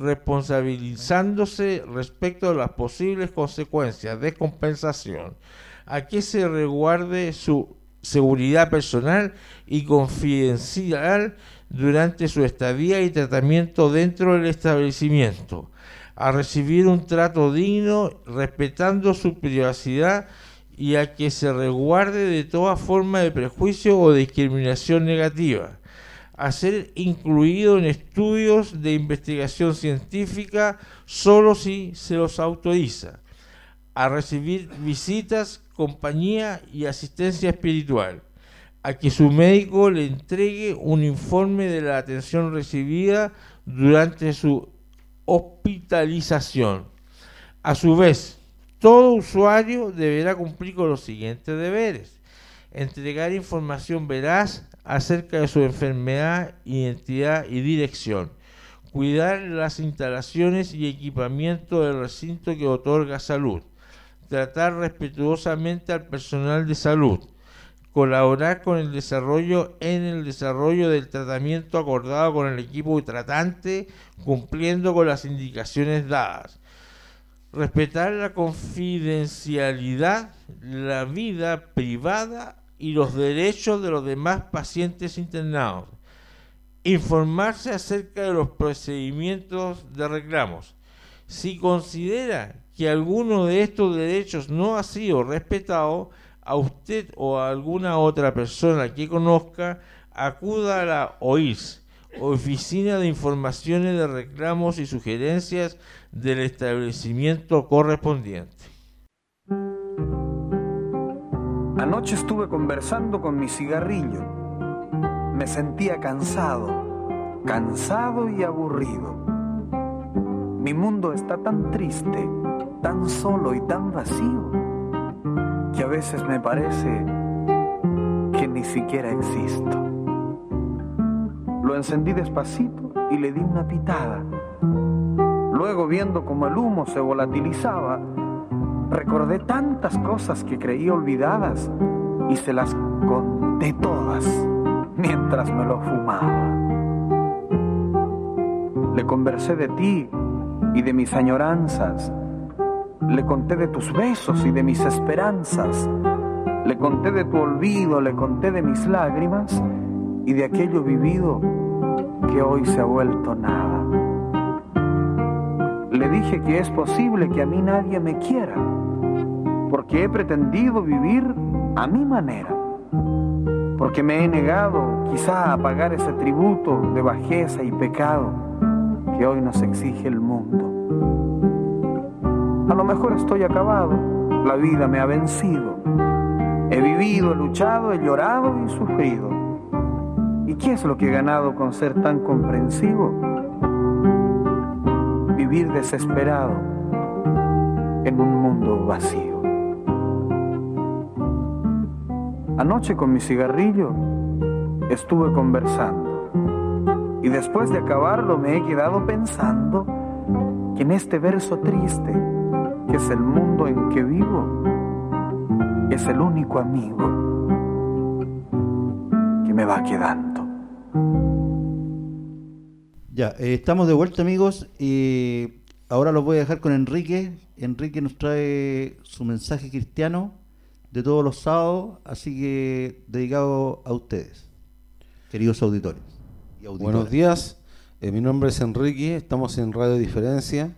[SPEAKER 7] responsabilizándose respecto a las posibles consecuencias de compensación, a que se resguarde su seguridad personal y confidencial durante su estadía y tratamiento dentro del establecimiento, a recibir un trato digno respetando su privacidad y a que se resguarde de toda forma de prejuicio o discriminación negativa, a ser incluido en estudios de investigación científica solo si se los autoriza, a recibir visitas, compañía y asistencia espiritual, a que su médico le entregue un informe de la atención recibida durante su hospitalización. A su vez, todo usuario deberá cumplir con los siguientes deberes: entregar información veraz acerca de su enfermedad, identidad y dirección, cuidar las instalaciones y equipamiento del recinto que otorga salud, tratar respetuosamente al personal de salud, colaborar con el desarrollo en el desarrollo del tratamiento acordado con el equipo tratante, cumpliendo con las indicaciones dadas, respetar la confidencialidad, la vida privada y los derechos de los demás pacientes internados, informarse acerca de los procedimientos de reclamos, Si considera que alguno de estos derechos no ha sido respetado, a usted o a alguna otra persona que conozca, acuda a la O I S, Oficina de Informaciones de Reclamos y Sugerencias del establecimiento correspondiente.
[SPEAKER 12] Anoche estuve conversando con mi cigarrillo. Me sentía cansado, cansado y aburrido. Mi mundo está tan triste, tan solo y tan vacío, que a veces me parece que ni siquiera existo. Lo encendí despacito y le di una pitada. Luego, viendo cómo el humo se volatilizaba, recordé tantas cosas que creí olvidadas y se las conté todas mientras me lo fumaba. Le conversé de ti y de mis añoranzas. Le conté de tus besos y de mis esperanzas. Le conté de tu olvido, le conté de mis lágrimas y de aquello vivido que hoy se ha vuelto nada. Le dije que es posible que a mí nadie me quiera, porque he pretendido vivir a mi manera, porque me he negado quizá a pagar ese tributo de bajeza y pecado que hoy nos exige el mundo. A lo mejor estoy acabado, la vida me ha vencido. He vivido, he luchado, he llorado y sufrido. ¿Y qué es lo que he ganado con ser tan comprensivo? Vivir desesperado en un mundo vacío. Anoche con mi cigarrillo estuve conversando y después de acabarlo me he quedado pensando que en este verso triste, que es el mundo en que vivo, es el único amigo que me va quedando.
[SPEAKER 3] Ya, eh, estamos de vuelta, amigos, y ahora los voy a dejar con Enrique. Enrique nos trae su mensaje cristiano de todos los sábados, así que dedicado a ustedes, queridos auditores y auditoras.
[SPEAKER 9] Buenos días, eh, mi nombre es Enrique, estamos en Radio Diferencia.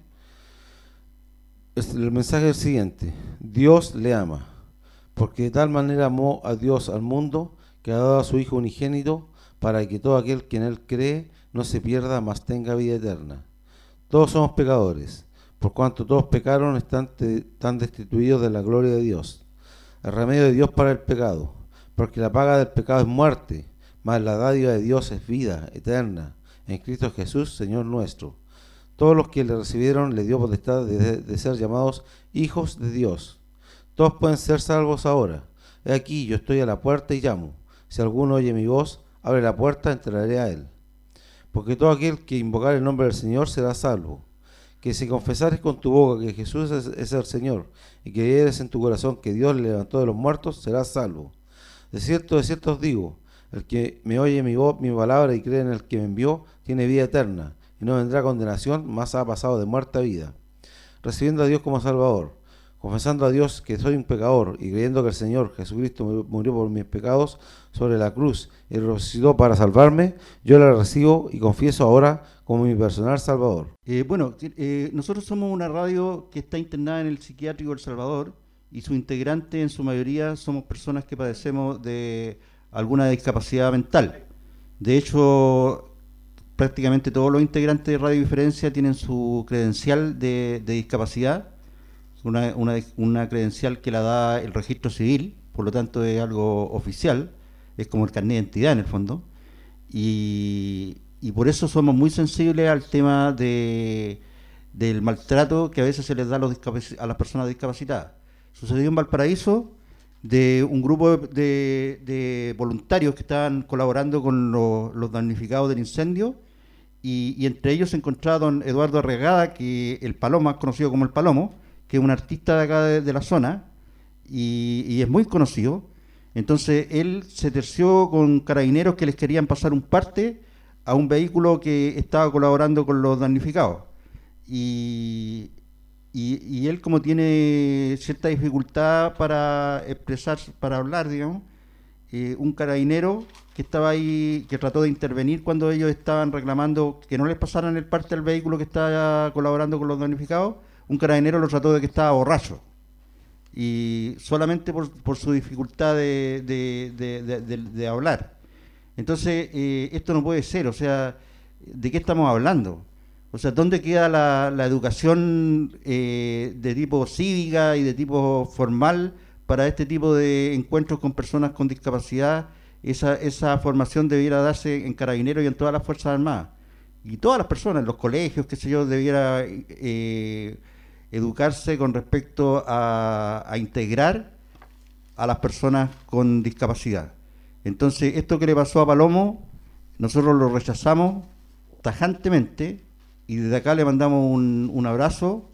[SPEAKER 9] El mensaje es el siguiente: Dios le ama, porque de tal manera amó a Dios al mundo, que ha dado a su Hijo unigénito, para que todo aquel que en Él cree no se pierda, mas tenga vida eterna. Todos somos pecadores, por cuanto todos pecaron, están, te, están destituidos de la gloria de Dios. El remedio de Dios para el pecado, porque la paga del pecado es muerte, mas la dádiva de Dios es vida eterna, en Cristo Jesús, Señor nuestro. Todos los que le recibieron le dio potestad de, de ser llamados hijos de Dios. Todos pueden ser salvos ahora. He aquí, yo estoy a la puerta y llamo. Si alguno oye mi voz, abre la puerta, entraré a él. Porque todo aquel que invocar el nombre del Señor será salvo. Que si confesares con tu boca que Jesús es, es el Señor, y que creyeres en tu corazón que Dios le levantó de los muertos, serás salvo. De cierto, de cierto os digo, el que me oye mi voz, mi palabra, y cree en el que me envió, tiene vida eterna, y no vendrá condenación, mas ha pasado de muerte a vida. Recibiendo a Dios como Salvador, confesando a Dios que soy un pecador, y creyendo que el Señor Jesucristo murió por mis pecados sobre la cruz y resucitó para salvarme, yo la recibo y confieso ahora como mi personal Salvador.
[SPEAKER 3] Eh, bueno, eh, nosotros somos una radio que está internada en el psiquiátrico El Salvador, y sus integrantes en su mayoría somos personas que padecemos de alguna discapacidad mental. De hecho, prácticamente todos los integrantes de Radio Diferencia tienen su credencial de, de discapacidad, una, una, una credencial que la da el registro civil, por lo tanto es algo oficial, es como el carnet de identidad en el fondo, y, y por eso somos muy sensibles al tema de, del maltrato que a veces se les da a, los discapac- a las personas discapacitadas. Sucedió en Valparaíso, de un grupo de, de voluntarios que estaban colaborando con los, los damnificados del incendio, y, y entre ellos se encontraba don Eduardo Arregada, que el Palomo, más conocido como el Palomo, que es un artista de acá de, de la zona, y, y es muy conocido. Entonces él se terció con carabineros que les querían pasar un parte a un vehículo que estaba colaborando con los damnificados. Y, y, y él, como tiene cierta dificultad para expresar, para hablar, digamos, eh, un carabinero que estaba ahí, que trató de intervenir cuando ellos estaban reclamando que no les pasaran el parte del vehículo que estaba colaborando con los damnificados. Un carabinero lo trató de que estaba borracho, y solamente por, por su dificultad de, de, de, de, de, de hablar. Entonces, eh, esto no puede ser. O sea, ¿de qué estamos hablando? O sea, ¿dónde queda la, la educación eh, de tipo cívica y de tipo formal para este tipo de encuentros con personas con discapacidad? Esa, esa formación debiera darse en Carabineros y en todas las Fuerzas Armadas. Y todas las personas, en los colegios, qué sé yo, debiera eh, educarse con respecto a, a integrar a las personas con discapacidad. Entonces, esto que le pasó a Palomo, nosotros lo rechazamos tajantemente, y desde acá le mandamos un, un abrazo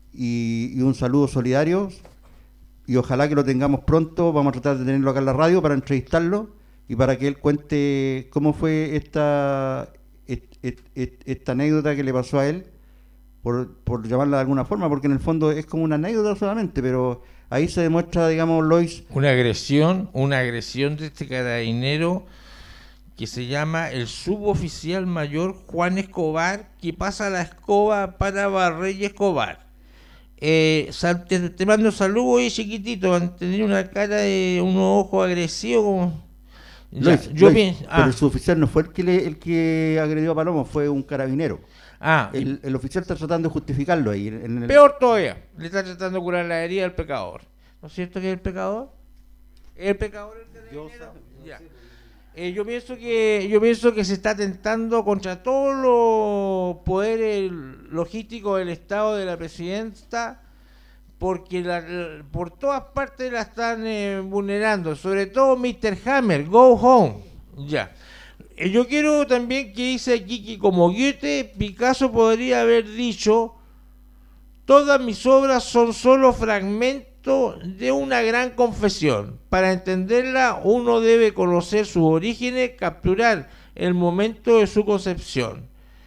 [SPEAKER 3] y, y un saludo solidario, y ojalá que lo tengamos pronto. Vamos a tratar de tenerlo acá en la radio para entrevistarlo y para que él cuente cómo fue esta, et, et, et, esta anécdota que le pasó a él, por, por llamarla de alguna forma, porque en el fondo es como una anécdota solamente, pero ahí se demuestra, digamos, Lois...
[SPEAKER 7] Una agresión, una agresión de este carabinero que se llama el suboficial mayor Juan Escobar, que pasa la escoba para Barrey y Escobar. Eh, sal, te, te mando saludos, y chiquitito, tenía una cara de unos ojos agresivos como... Ya,
[SPEAKER 3] Lois,
[SPEAKER 7] yo
[SPEAKER 3] Lois,
[SPEAKER 7] bien, ah.
[SPEAKER 3] Pero el suboficial no fue el que le, el que agredió a Palomo, fue un carabinero.
[SPEAKER 7] Ah,
[SPEAKER 3] el, el oficial está tratando de justificarlo ahí. En el...
[SPEAKER 7] Peor todavía, le está tratando de curar la herida al pecador. ¿No es cierto que es el pecador? ¿El pecador el carabinero? Ya. Eh, yo pienso que yo pienso que se está atentando contra todos los poderes logísticos del Estado, de la presidenta, porque la, la, por todas partes la están eh, vulnerando, sobre todo mister Hammer, go home. Ya. Eh, yo quiero también que dice aquí que como Goethe, Picasso podría haber dicho: todas mis obras son solo fragmentos de una gran confesión. Para entenderla uno debe conocer sus orígenes, capturar el momento de su concepción.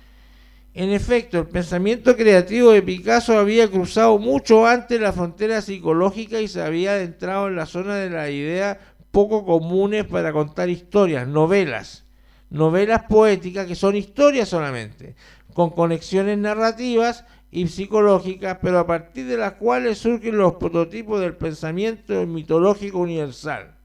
[SPEAKER 7] En efecto, el pensamiento creativo de Picasso había cruzado mucho antes la frontera psicológica y se había adentrado en la zona de las ideas poco comunes para contar historias, novelas, novelas poéticas que son historias solamente, con conexiones narrativas y psicológicas, pero a partir de las cuales surgen los prototipos del pensamiento mitológico universal.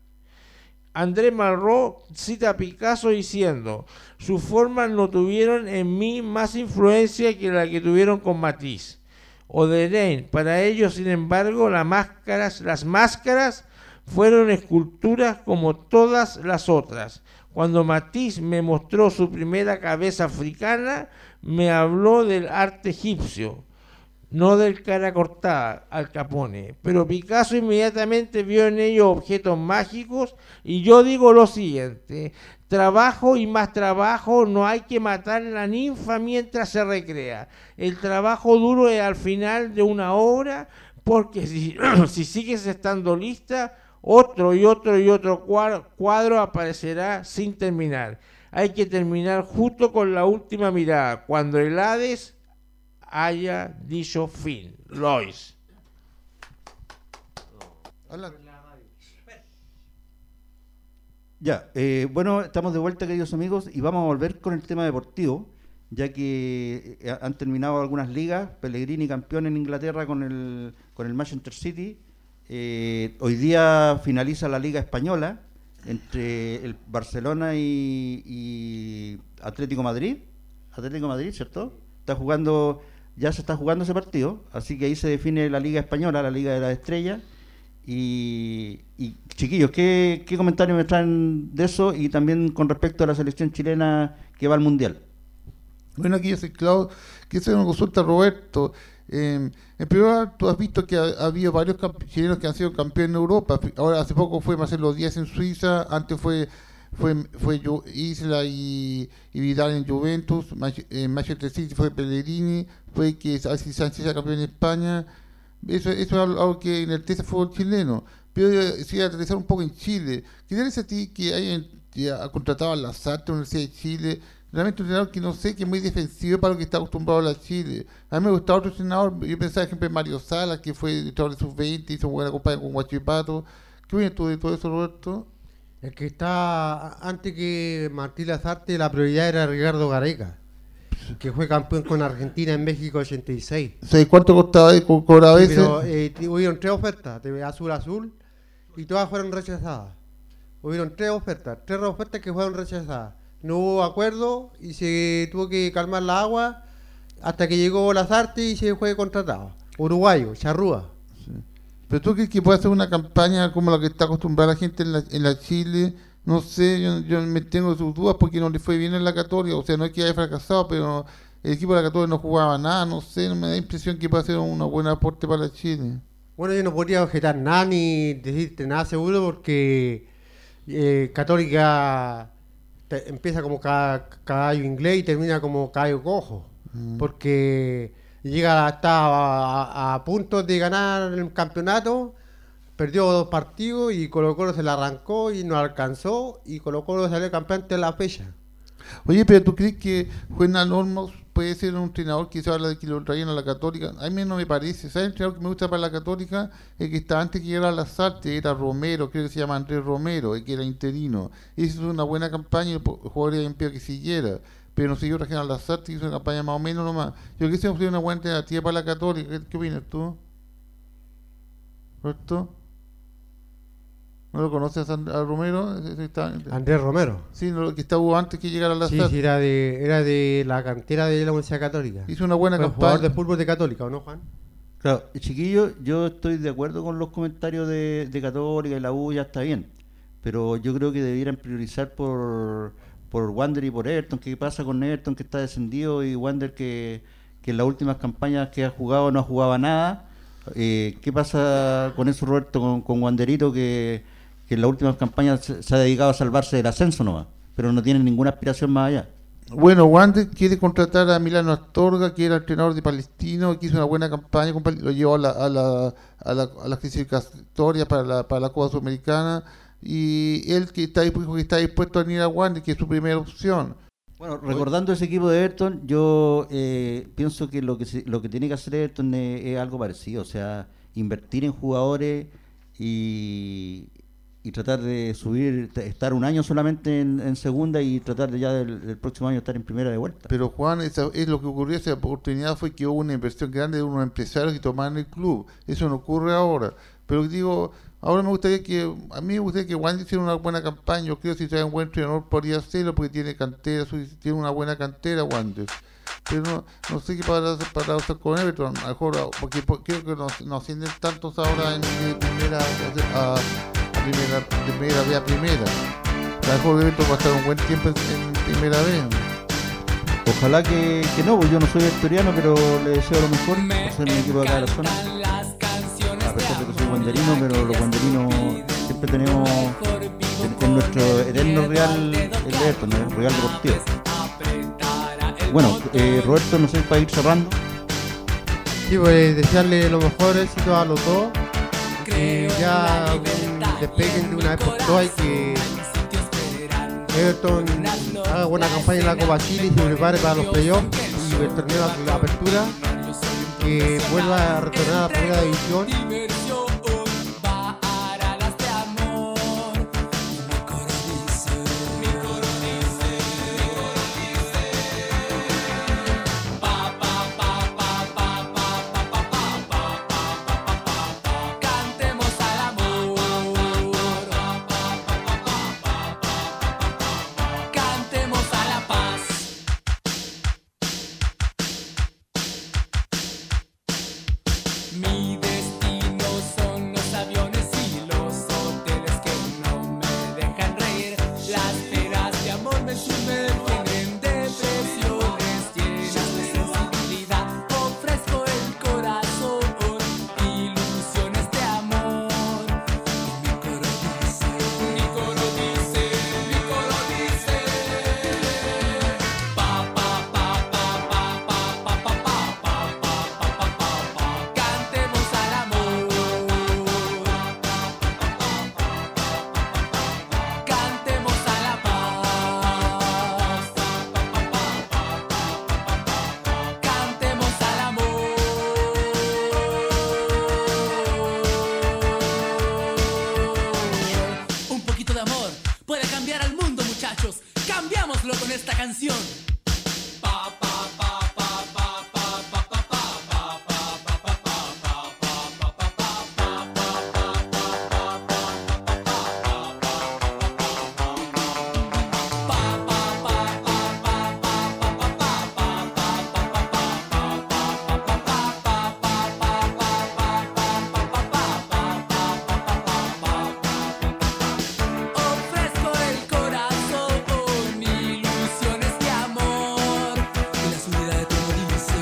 [SPEAKER 7] André Malraux cita a Picasso diciendo: sus formas no tuvieron en mí más influencia que la que tuvieron con Matisse o Derain. Para ellos, sin embargo, las máscaras, las máscaras fueron esculturas como todas las otras. Cuando Matisse me mostró su primera cabeza africana, me habló del arte egipcio, no del cara cortada, Al Capone. Pero Picasso inmediatamente vio en ellos objetos mágicos, y yo digo lo siguiente: trabajo y más trabajo, no hay que matar la ninfa mientras se recrea. El trabajo duro es al final de una obra, porque si, si sigues estando lista, otro y otro y otro cuadro aparecerá sin terminar. Hay que terminar justo con la última mirada, cuando el Hades haya dicho fin. Lois.
[SPEAKER 3] Ya, eh, bueno, estamos de vuelta, queridos amigos, y vamos a volver con el tema deportivo, ya que eh, han terminado algunas ligas. Pellegrini campeón en Inglaterra con el, con el Manchester City. Eh, hoy día finaliza la Liga Española entre el Barcelona y, y Atlético Madrid. Atlético Madrid, ¿cierto? Está jugando, ya se está jugando ese partido, así que ahí se define la Liga Española, la Liga de las Estrellas. Y, y chiquillos, ¿qué, ¿qué comentarios me traen de eso? Y también con respecto a la selección chilena que va al Mundial.
[SPEAKER 10] Bueno, aquí yo soy Claudio, que hacer una consulta a Roberto. Eh, en primer lugar, tú has visto que ha, ha habido varios chilenos que han sido campeones en Europa. Ahora, hace poco fue Marcelo Díaz en Suiza, antes fue fue fue Isla y, y Vidal en Juventus, en Manchester City fue Pellegrini, fue que Alexis Sánchez era campeón en España. Eso, eso es algo que enaltece el fútbol chileno. Pero yo sí, a aterrizar un poco en Chile. ¿Qué te parece a ti que hayan ya contratado a la Salta, Universidad de Chile? Realmente un entrenador que no sé, que es muy defensivo para lo que está acostumbrado a la Chile. A mí me gustaba otro entrenador, yo pensaba, por ejemplo, en Mario Salas, que fue entrenador de sub veinte, hizo buena compañía con Guachipato. ¿Qué opinas tú de todo eso, Roberto?
[SPEAKER 8] El que está antes que Martín Lazarte, la prioridad era Ricardo Gareca, que fue campeón con Argentina en México ochenta y seis.
[SPEAKER 10] ¿Sabes cuánto costaba ahí co- cobrar a
[SPEAKER 8] Sí,
[SPEAKER 10] veces?
[SPEAKER 8] pero eh, t- hubieron tres ofertas, de azul azul, y todas fueron rechazadas. Hubieron tres ofertas, tres ofertas que fueron rechazadas. No hubo acuerdo y se tuvo que calmar la agua hasta que llegó Lazarte y se fue contratado. Uruguayo, Charrúa.
[SPEAKER 10] ¿Pero tú crees que puede hacer una campaña como la que está acostumbrada la gente en la, en la Chile? No sé, yo, yo me tengo sus dudas porque no le fue bien en la Católica. O sea, no es que haya fracasado, pero el equipo de la Católica no jugaba nada. No sé, no me da impresión que puede hacer un buen aporte para la Chile.
[SPEAKER 8] Bueno, yo no podría objetar nada ni decirte nada seguro porque eh, Católica te- empieza como ca- caballo inglés y termina como caballo cojo.
[SPEAKER 10] Mm.
[SPEAKER 8] Porque llega hasta a, a, a punto de ganar el campeonato, perdió dos partidos y Colo Colo se la arrancó y no alcanzó y Colo Colo salió campeón de la fecha.
[SPEAKER 10] Oye, pero ¿tú crees que Juan Olmos puede ser un entrenador que se habla de que lo traían a la Católica? A mí no me parece. ¿Sabes el entrenador que me gusta para la Católica? El que está antes que llegara a Lazarte, era Romero, creo que se llama Andrés Romero, el que era interino. Hizo una buena campaña y el jugador había impedido que siguiera. Pero no siguió trayendo a Lazarte, hizo una campaña más o menos nomás. Yo creo que se fue una buena alternativa para la Católica. ¿Qué, qué opinas tú? ¿Roberto? ¿No lo conoces a, a Romero? Ese- ese está-
[SPEAKER 8] Andrés Romero.
[SPEAKER 10] Sí, no, que estaba antes que llegara a
[SPEAKER 8] Sí,
[SPEAKER 10] Lazarte.
[SPEAKER 8] sí, era de, era de la cantera de la Universidad Católica.
[SPEAKER 10] Hizo una buena
[SPEAKER 8] Fue
[SPEAKER 10] campaña.
[SPEAKER 8] jugador de fútbol de Católica, ¿o no, Juan?
[SPEAKER 3] Claro, chiquillos, yo estoy de acuerdo con los comentarios de, de Católica y la U, ya está bien. Pero yo creo que debieran priorizar por, por Wander y por Everton. ¿Qué pasa con Everton que está descendido y Wander que, que en las últimas campañas que ha jugado no jugaba nada? Eh, ¿Qué pasa con eso, Roberto, con, con Wanderito que, que en las últimas campañas se, se ha dedicado a salvarse del ascenso nomás, pero no tiene ninguna aspiración más allá?
[SPEAKER 10] Bueno, Wander quiere contratar a Milano Astorga, que era entrenador de Palestino, que hizo una buena campaña, con Pal- lo llevó a la, a la, a la, a la clasificatoria para la, para la Copa Sudamericana, y él que está, dijo que está dispuesto a venir a Wander, que es su primera opción.
[SPEAKER 3] Bueno, recordando ese equipo de Everton, yo eh, pienso que lo que se- lo que tiene que hacer Everton es, es algo parecido, o sea, invertir en jugadores y, y tratar de subir, t- estar un año solamente en, en segunda y tratar de ya del, del próximo año estar en primera de vuelta.
[SPEAKER 10] Pero Juan, esa, es lo que ocurrió, esa oportunidad fue que hubo una inversión grande de unos empresarios que tomaron el club. Eso no ocurre ahora. Pero digo, ahora me gustaría que, a mí me gustaría que Wander hiciera una buena campaña. Yo creo que si trae un buen entrenador podría hacerlo porque tiene cantera, su- tiene una buena cantera Wander. Pero no, no sé qué para, para hacer con Everton, a lo mejor, porque por- creo que no, no ascienden tantos ahora en de primera a, a primera, de primera B a primera. A lo mejor Everton va a estar un buen tiempo en, en primera B.
[SPEAKER 3] Ojalá que, que no, pues yo no soy victoriano, pero le deseo lo mejor por ser un equipo de acá de la zona. A pesar de que soy guanderino, pero los guanderinos siempre tenemos en, en nuestro eterno real el Everton, el Real Deportivo. Bueno, eh, Roberto, no sé, para ir cerrando.
[SPEAKER 8] Sí, pues desearle lo mejor éxito a los dos. Que ya um, despeguen de una vez por todas y que Everton haga buena campaña en la Copa Chile y se prepare para los playoffs y el torneo de apertura. Que vuelva a retornar a la primera división.
[SPEAKER 4] Cantemos al amor, cantemos a la paz. Mi destino soy
[SPEAKER 13] canción. Ofrezco el corazón, ilusiones de amor, y la soledad de todo dice.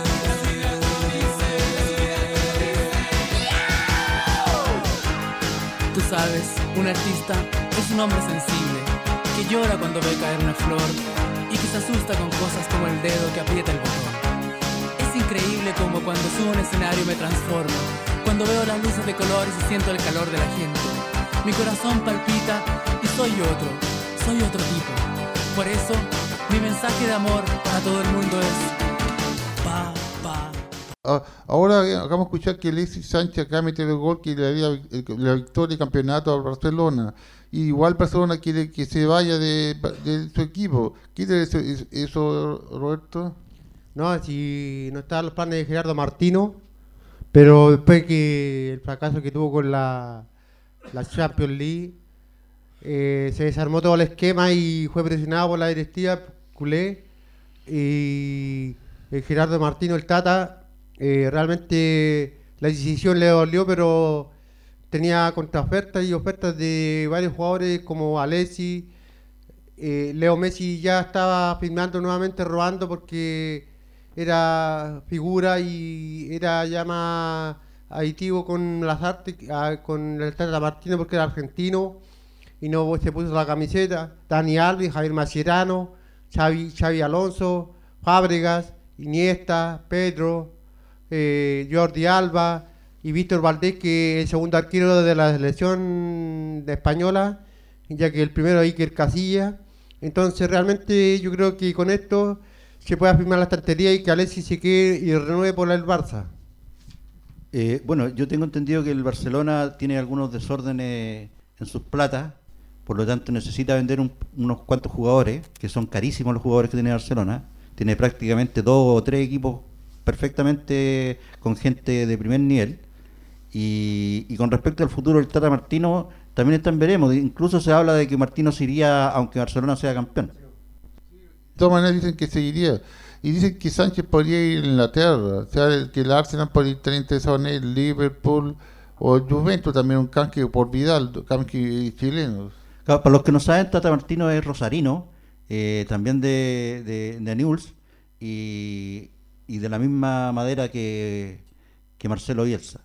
[SPEAKER 13] Tú sabes, un artista es un hombre sensible, que llora cuando ve caer una flor y que se asusta con cosas como el dedo que aprieta el botón. Es increíble como cuando subo a un escenario me transformo, cuando veo las luces de colores y siento el calor de la gente. Mi corazón palpita y soy otro, soy otro tipo. Por eso, mi mensaje de amor para todo el mundo es pa, pa.
[SPEAKER 10] Ah, ahora eh, acabamos de escuchar que Alexis Sánchez acá mete el gol que le daría el- la victoria y campeonato a Barcelona. Y igual Barcelona quiere que se vaya de, de su equipo. ¿Quiere eso, eso, Roberto?
[SPEAKER 8] No, si no estaban los planes de Gerardo Martino, pero después que el fracaso que tuvo con la, la Champions League, eh, se desarmó todo el esquema y fue presionado por la directiva culé. Y el Gerardo Martino, el Tata, eh, realmente la decisión le dolió, pero tenía contraofertas y ofertas de varios jugadores como Alexis. Eh, Leo Messi ya estaba firmando nuevamente, robando porque era figura y era ya más aditivo con las artes, ah, con el Tata Martino porque era argentino y no se puso la camiseta. Dani Alves, Javier Mascherano, Xavi, Xavi Alonso, Fábregas, Iniesta, Pedro, eh, Jordi Alba y Víctor Valdés, que es el segundo arquero de la selección de española, ya que el primero es Iker Casillas. Entonces realmente yo creo que con esto se puede afirmar la estantería y que Alexis se quede y renueve por el Barça.
[SPEAKER 3] Eh, bueno, yo tengo entendido que el Barcelona tiene algunos desórdenes en sus platas, por lo tanto necesita vender un- unos cuantos jugadores, que son carísimos los jugadores que tiene Barcelona. Tiene prácticamente dos o tres equipos perfectamente con gente de primer nivel. Y, y con respecto al futuro del Tata Martino, también está en veremos. Incluso se habla de que Martino se iría aunque Barcelona sea campeón.
[SPEAKER 10] De todas maneras dicen que seguiría. Y dicen que Sánchez podría ir a Inglaterra. O sea, el- que el Arsenal podría estar interesado en él, Liverpool o el Juventus también, un canje por Vidal, canje chileno.
[SPEAKER 3] Claro, para los que no saben, Tata Martino es rosarino, eh, también de, de, de Newell's y, y de la misma madera que, que Marcelo Bielsa.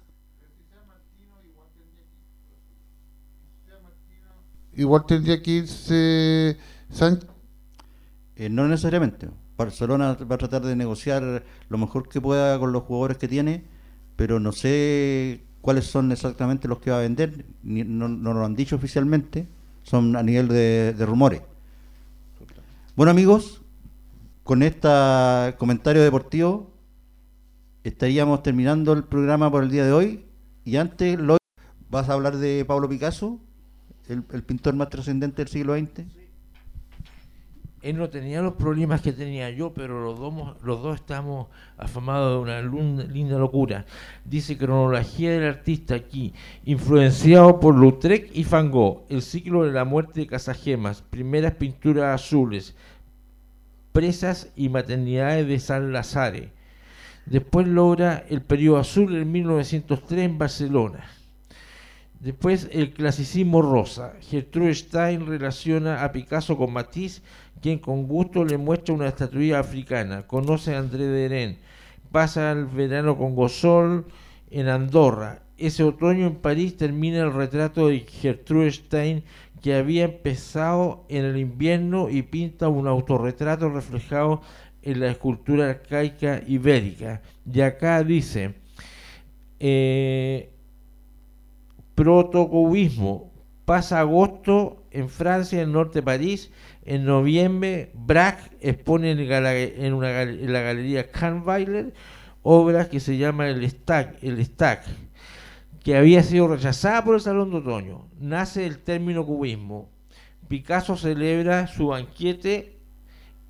[SPEAKER 10] Igual tendría que irse Sánchez.
[SPEAKER 3] Eh, no necesariamente. Barcelona va a tratar de negociar lo mejor que pueda con los jugadores que tiene, pero no sé cuáles son exactamente los que va a vender, ni- no, no lo han dicho oficialmente, son a nivel de, de rumores. Bueno amigos, con este comentario deportivo estaríamos terminando el programa por el día de hoy, y antes, Loy, ¿vas a hablar de Pablo Picasso, el, el pintor más trascendente del siglo veinte?
[SPEAKER 7] Él no tenía los problemas que tenía yo, pero los dos, los dos estamos afamados de una lun- linda locura. Dice cronología del artista aquí, influenciado por Lautrec y Van Gogh, el ciclo de la muerte de Casagemas, primeras pinturas azules, presas y maternidades de San Lazare. Después logra el periodo azul en mil novecientos tres en Barcelona. Después el clasicismo rosa. Gertrude Stein relaciona a Picasso con Matisse, quien con gusto le muestra una estatuilla africana. Conoce a André Derain. Pasa el verano con Gossol en Andorra. Ese otoño en París termina el retrato de Gertrude Stein, que había empezado en el invierno, y pinta un autorretrato reflejado en la escultura arcaica ibérica. Y acá dice... Eh, protocubismo, pasa agosto en Francia, en el norte de París. En noviembre, Braque expone en, el gala- en, una gal- en la galería Kahnweiler obra que se llama El Stack, el Stack, que había sido rechazada por el Salón de Otoño. Nace el término cubismo. Picasso celebra su banquete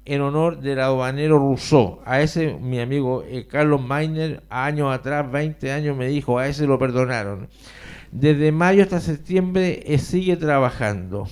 [SPEAKER 7] en honor del aduanero Rousseau. A ese mi amigo eh, Carlos Mainer, años atrás, veinte años, me dijo, a ese lo perdonaron. Desde mayo hasta septiembre eh, sigue trabajando.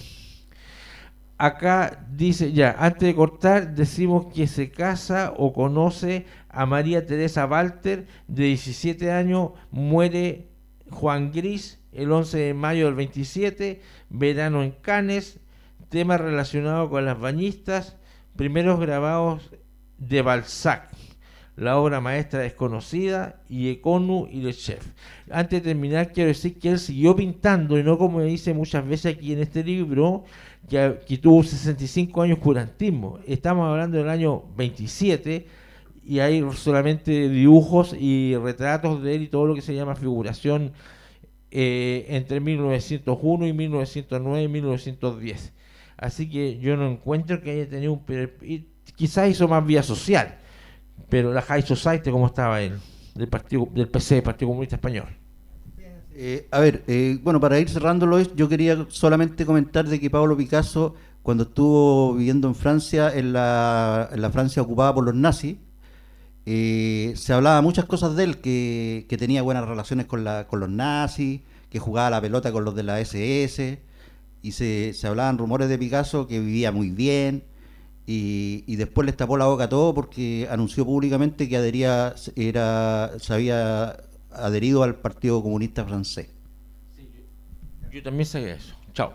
[SPEAKER 7] Acá dice, ya, antes de cortar, decimos que se casa o conoce a María Teresa Walter, de diecisiete años, muere Juan Gris el once de mayo del veintisiete, verano en Cannes, tema relacionado con las bañistas, primeros grabados de Balzac, la obra maestra desconocida, y Ekonu y Le Chef. Antes de terminar, quiero decir que él siguió pintando, y no como dice muchas veces aquí en este libro, que, que tuvo sesenta y cinco años curantismo. Estamos hablando del año veintisiete, y hay solamente dibujos y retratos de él y todo lo que se llama figuración eh, entre mil novecientos uno y mil novecientos nueve y mil novecientos diez. Así que yo no encuentro que haya tenido un... Quizás hizo más vía social, pero la High Society, como estaba él, del partido del P C, Partido Comunista Español.
[SPEAKER 3] Eh, a ver, eh, bueno, para ir cerrándolo, yo quería solamente comentar de que Pablo Picasso, cuando estuvo viviendo en Francia, en la, en la Francia ocupada por los nazis, eh, se hablaba muchas cosas de él, que, que tenía buenas relaciones con, la, con los nazis, que jugaba a la pelota con los de la ese ese, y se, se hablaban rumores de Picasso que vivía muy bien, y, y después les tapó la boca a todo porque anunció públicamente que adhería, era, se había adherido al Partido Comunista Francés.
[SPEAKER 7] Sí, yo, yo también sabía eso. Chao.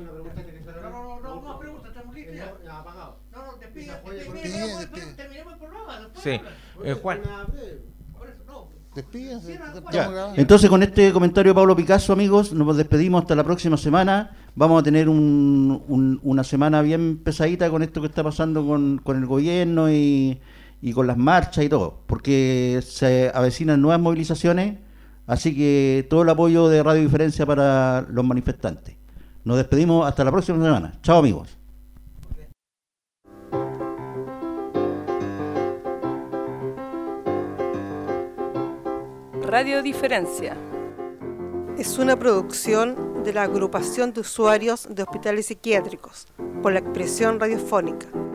[SPEAKER 7] Sí, eh, Juan.
[SPEAKER 3] Ya. Entonces, con este comentario de Pablo Picasso, amigos, nos despedimos hasta la próxima semana. Vamos a tener un, un, una semana bien pesadita con esto que está pasando con, con el gobierno y, y con las marchas y todo, porque se avecinan nuevas movilizaciones, así que todo el apoyo de Radio Diferencia para los manifestantes. Nos despedimos hasta la próxima semana. Chao, amigos.
[SPEAKER 14] Radio Diferencia es una producción de la Agrupación de Usuarios de Hospitales Psiquiátricos por la Expresión Radiofónica.